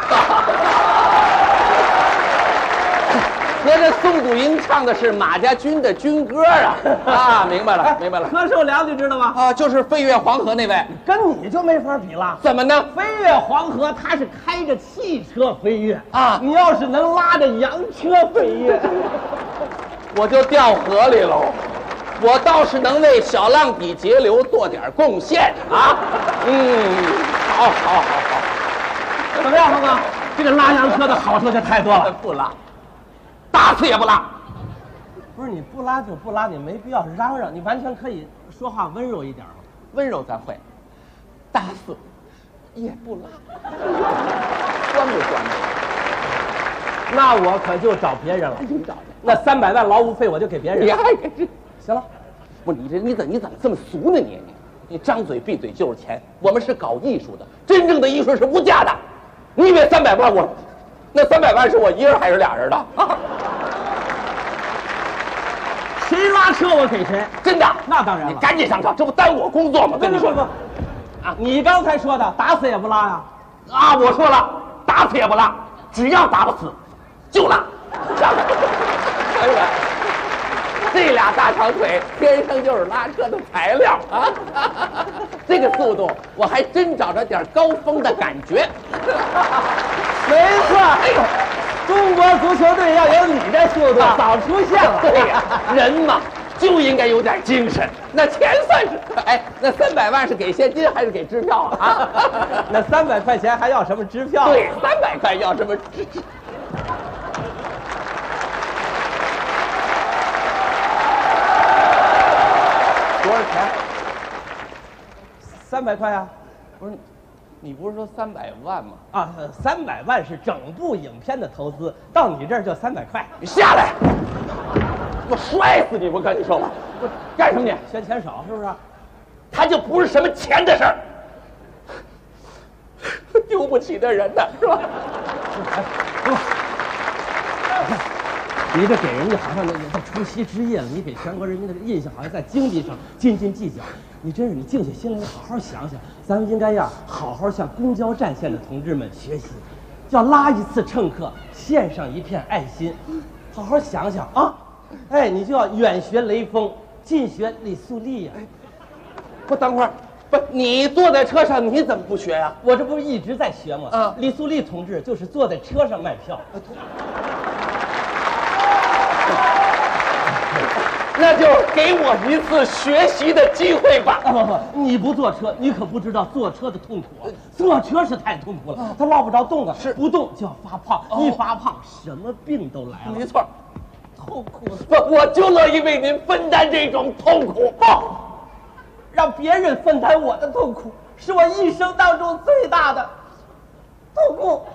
合着宋祖英唱的是马家军的军歌啊！啊，明白了，明白了。 柯受良你知道吗？ 啊，就是飞越黄河那位， 跟你就没法比了。 怎么呢？ 飞越黄河，他是开着汽车飞跃啊，你要是能拉着洋车飞跃， 我就掉河里喽。我倒是能为小浪底节流做点贡献啊。好。 怎么样，峰哥？这个拉洋车的好处就太多了。 不拉。打死也不拉， 不是你不拉就不拉，你没必要嚷嚷，你完全可以说话温柔一点嘛。 温柔咱会，打死也不拉，酸不酸？ 那我可就找别人了。 你找去， 那300万劳务费我就给别人。 你还给这？ 行了， 不是你怎么这么俗呢？你张嘴闭嘴就是钱，我们是搞艺术的，真正的艺术是无价的。你以为300万那300万是我一人还是俩人的？啊， 谁拉车我给谁， 真的。 那当然了， 你赶紧上车，这不耽误我工作吗？跟你说， 啊！你刚才说的打死也不拉呀？ 啊，我说了，打死也不拉，只要打不死，就拉。哎呀，这俩大长腿天生就是拉车的材料啊！这个速度，我还真找着点高峰的感觉。 没错，哎呦，中国足球队要有你这速度，早出现了。 对呀，人嘛就应该有点精神。那钱算是，哎，那300万是给现金还是给支票啊？ 那300块钱还要什么支票？ 对，300块要什么支？多少钱 ？300块呀？ 不是，你不是说300万吗？ 啊，300万是整部影片的投资，到你这儿就300块。 你下来！我摔死你！我跟你说吧，我干什么你？ 嫌钱少是不是？ 他就不是什么钱的事儿，丢不起的人呢，是吧？ 你这给人家好像那除夕之夜了，你给全国人民的印象好像在经济上斤斤计较。你真是你静下心来好好想想，咱们应该呀好好向公交战线的同志们学习，要拉一次乘客，献上一片爱心，好好想想啊！哎，你就要远学雷锋，近学李素丽呀！ 不，等会儿，不，你坐在车上你怎么不学呀？ 我这不是一直在学吗？啊，李素丽同志就是坐在车上卖票。 那就给我一次学习的机会吧。 啊不，你不坐车，你可不知道坐车的痛苦。坐车是太痛苦了，他落不着动啊，是不动就要发胖，一发胖什么病都来了。 没错， 痛苦。 不，我就乐意为您分担这种痛苦。 不，让别人分担我的痛苦，是我一生当中最大的痛苦。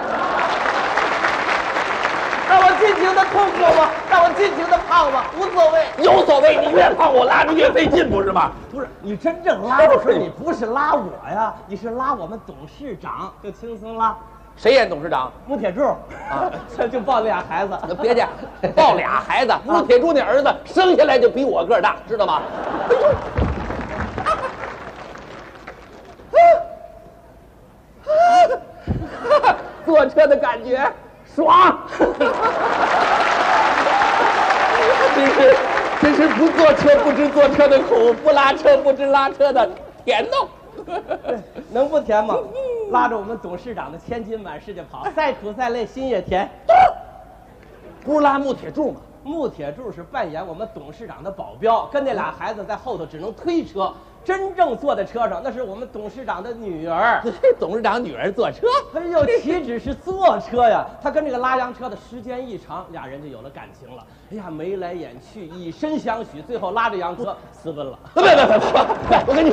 让我尽情的痛苦吗？让我尽情的胖吗？无所谓， 有所谓。你越胖，我拉着越费劲，不是吗？ 不是，你真正拉的时候，你不是拉我呀，你是拉我们董事长，就轻松拉。 谁演董事长？ 穆铁柱啊，就抱俩孩子。 别介，抱俩孩子。穆铁柱那儿子生下来就比我个儿大，知道吗？坐车的感觉。爽！真是不坐车不知坐车的苦，不拉车不知拉车的甜呢。 能不甜吗？拉着我们董事长的千金满世界跑，再苦再累心也甜。 不是拉穆铁柱吗？ 穆铁柱是扮演我们董事长的保镖，跟那俩孩子在后头只能推车。真正坐在车上，那是我们董事长的女儿。 董事长女儿坐车？ 哎呦，岂止是坐车呀！他跟这个拉洋车的时间一长，俩人就有了感情了。哎呀，眉来眼去，以身相许，最后拉着洋车私奔了。 别，我跟你。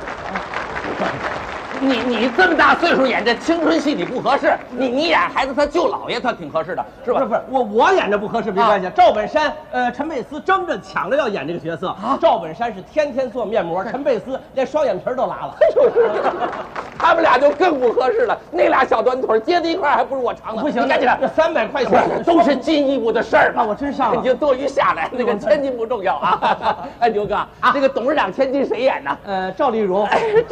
你这么大岁数演这青春戏你不合适，你演孩子他舅姥爷他挺合适的，是吧？ 不是，我演着不合适没关系。赵本山、陈佩斯争着抢着要演这个角色。赵本山是天天做面膜，陈佩斯连双眼皮都拉了。 他们俩就更不合适了，那俩小短腿接在一块还不如我长呢。 不行， 你赶紧来， 这300块钱都是进一步的事儿嘛。 我真上了， 你就多余下来，那个千金不重要啊。哎，牛哥，这个董事长千金谁演呢？ 赵丽蓉。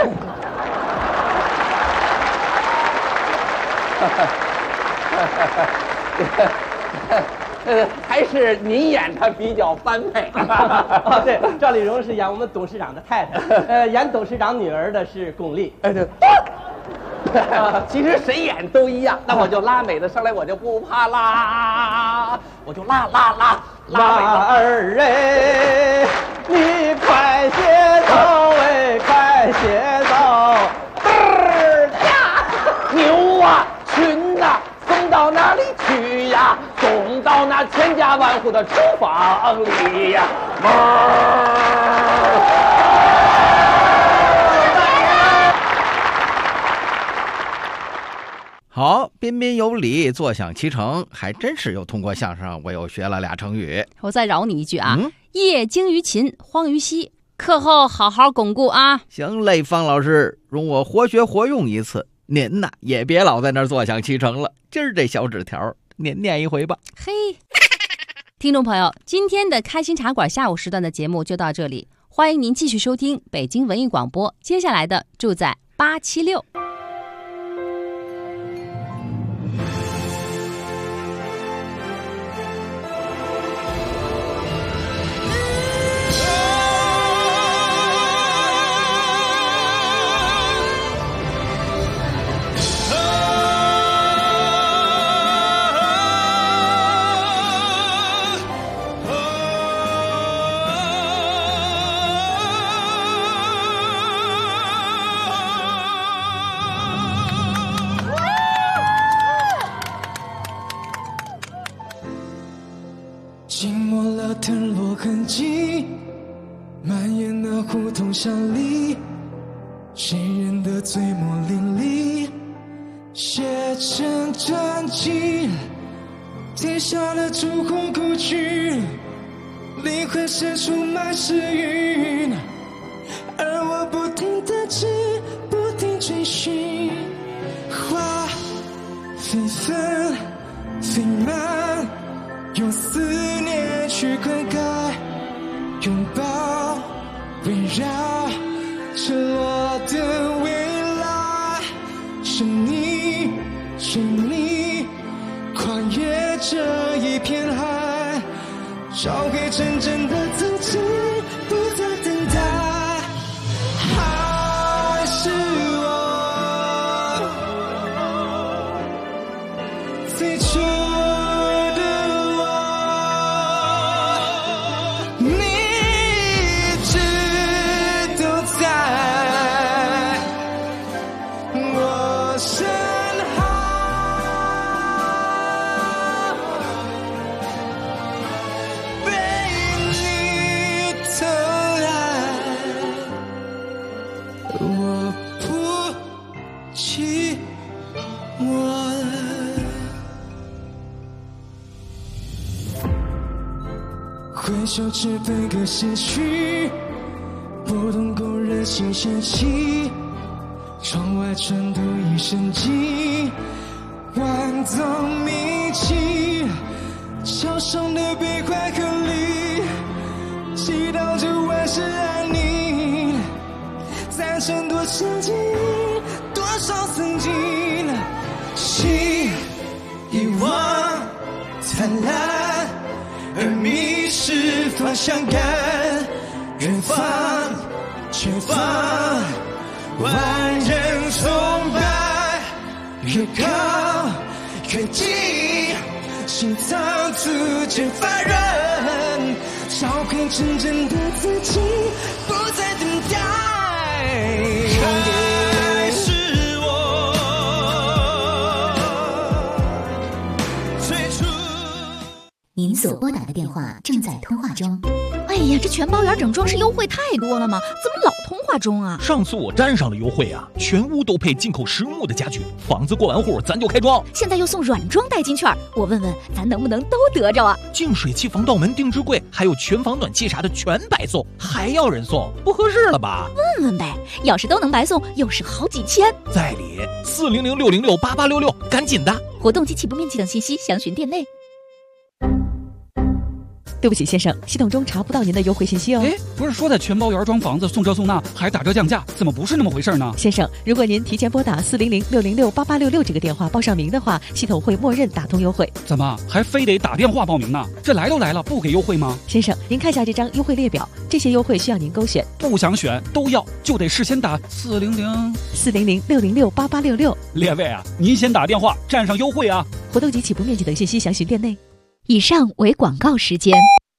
还是您演他比较般配。 对，赵丽蓉是演我们董事长的太太，演董事长女儿的是巩俐。 对。其实谁演都一样，那我就拉美的上来，我就不怕拉，我就拉儿哎，你快些走哎，快些走， 牛啊，群呐，送到哪里去呀？送到那千家万户的厨房里呀！ 好，彬彬有礼，坐享其成，还真是又通过相声，我又学了俩成语。 我再饶你一句啊，业精于勤，荒于嬉，课后好好巩固啊。 行嘞，方老师，容我活学活用一次。您呐，也别老在那儿坐享其成了。今儿这小纸条，您念一回吧。 嘿，听众朋友，今天的开心茶馆下午时段的节目就到这里。 欢迎您继续收听北京文艺广播，接下来的住在876。 寂寞了腾落痕迹，蔓延那胡同巷里，谁人的嘴墨淋漓，写成传奇，贴下了烛火故去，灵魂深处满是云，而我不停地追，不停追寻，花飞纷飞满，用思念去灌溉，拥抱围绕沉落的未来，是你是你跨越这一片海，找回真正的自己，不再等待，还是我最初挥手只分个先去，不懂工人心掀起，窗外传读一声寂，万藏秘器，桥上的悲欢和离，祈祷着万事安宁，赞成多少记忆，多少曾经，心遗忘灿烂，而迷失方向感，远方前方万人崇拜，越高越近，心脏逐渐发软，找回真正的自己，不再等待，还是我最初。 您所拨打的电话正在通话中。哎呀，这全包圆整装饰优惠太多了吗？怎么老通话中啊？ 上次我站上了优惠啊，全屋都配进口实木的家具，房子过完户咱就开装。 现在又送软装代金券，我问问咱能不能都得着啊？ 净水器、防盗门、定制柜，还有全房暖气啥的全白送，还要人送，不合适了吧？ 问问呗，要是都能白送，又是好几千。 在理400-606-8866，赶紧的！ 活动及起步面积等信息详询店内。 对不起，先生，系统中查不到您的优惠信息哦。 哎，不是说在全包圆装房子送这送那，还打折降价，怎么不是那么回事呢？ 先生，如果您提前拨打400-606-8866这个电话报上名的话，系统会默认打通优惠。 怎么还非得打电话报名呢？这来都来了，不给优惠吗？ 先生，您看下这张优惠列表，这些优惠需要您勾选。 不想选都要，就得事先打 400-606-8866。 列位啊，您先打电话占上优惠啊！ 活动及起步面积等信息详询店内。 以上为广告时间。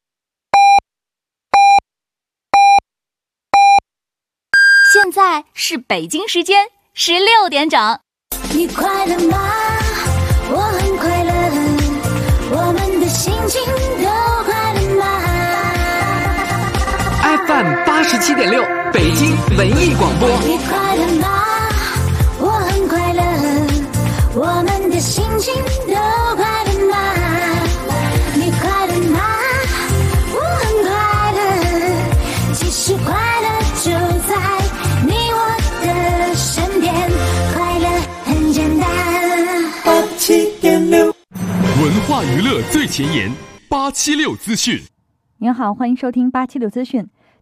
现在是北京时间16点整。 你快乐吗？我很快乐，我们的心情都快乐吗 ？FM 87.6，北京文艺广播。 你快乐吗？我很快乐，我们的心情都快乐吗？你快乐吗？我很快乐，其实快乐就在你我的身边，快乐很简单。 87.6，文化娱乐最前沿，876资讯。 您好，欢迎收听876资讯。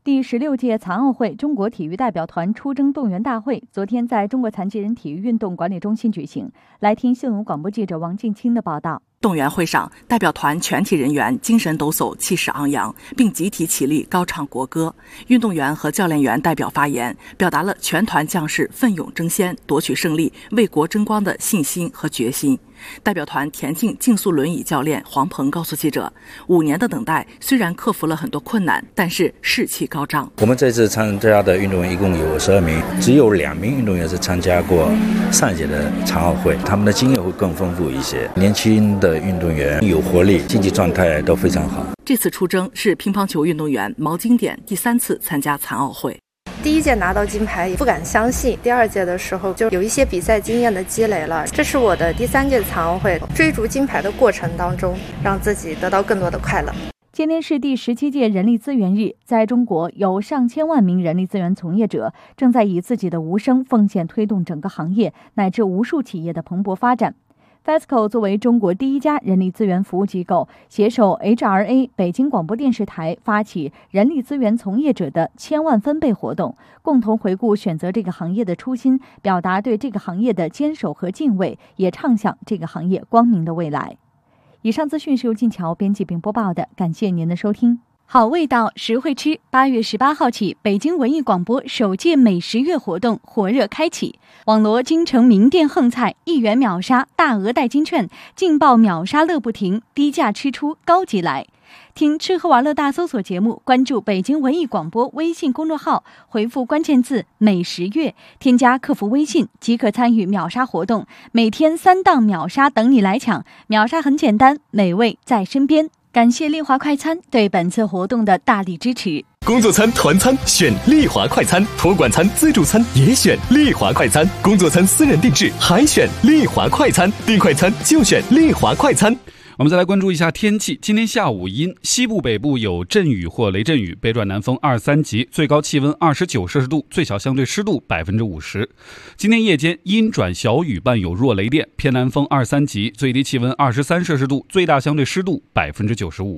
第16届残奥会中国体育代表团出征动员大会昨天在中国残疾人体育运动管理中心举行。来听新闻广播记者王静清的报道。 动员会上，代表团全体人员精神抖擞，气势昂扬，并集体起立高唱国歌。运动员和教练员代表发言，表达了全团将士奋勇争先、夺取胜利、为国争光的信心和决心。代表团田径竞速轮椅教练黄鹏告诉记者，5年的等待虽然克服了很多困难，但是士气高涨。 我们这次参加的运动员一共有12名，只有2名运动员是参加过上一届的残奥会，他们的经验会更丰富一些。年轻的运动员有活力，竞技状态都非常好。 这次出征是乒乓球运动员毛经典第3次参加残奥会。 第1届拿到金牌不敢相信，第2届的时候就有一些比赛经验的积累了。这是我的第3届残奥会，追逐金牌的过程当中，让自己得到更多的快乐。 今天是第17届人力资源日，在中国有上千万名人力资源从业者正在以自己的无声奉献推动整个行业乃至无数企业的蓬勃发展。FESCO 作为中国第1家人力资源服务机构，携手 HRA 北京广播电视台发起人力资源从业者的1000万分贝活动，共同回顾选择这个行业的初心，表达对这个行业的坚守和敬畏，也畅想这个行业光明的未来。以上资讯是由静桥编辑并播报的，感谢您的收听。好味道，实惠吃。8月18号起，北京文艺广播首届美食月活动火热开启，网罗京城名店横菜，1元秒杀，大额代金券，劲爆秒杀乐不停，低价吃出高级来。听吃喝玩乐大搜索节目，关注北京文艺广播微信公众号，回复关键字美食月，添加客服微信即可参与秒杀活动，每天3档秒杀等你来抢。秒杀很简单，美味在身边。感谢丽华快餐对本次活动的大力支持。 工作餐、团餐选丽华快餐，托管餐、自助餐也选丽华快餐，工作餐私人定制还选丽华快餐，订快餐就选丽华快餐。 我们再来关注一下天气。今天下午阴，西部北部有阵雨或雷阵雨，北转南风2、3级，最高气温29摄氏度，最小相对湿度50%。今天夜间阴转小雨伴有弱雷电，偏南风2、3级，最低气温23摄氏度，最大相对湿度95%。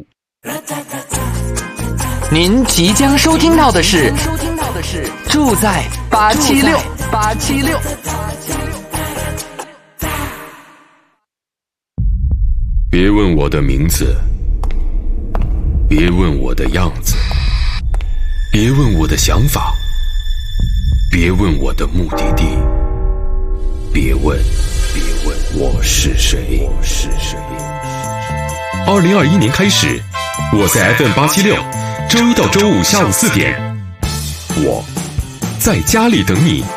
您即将收听到的是住在876。 别问我的名字，别问我的样子，别问我的想法，别问我的目的地，别问我是谁。2021年开始，我在 FM876，周一到周五下午4点，我在家里等你。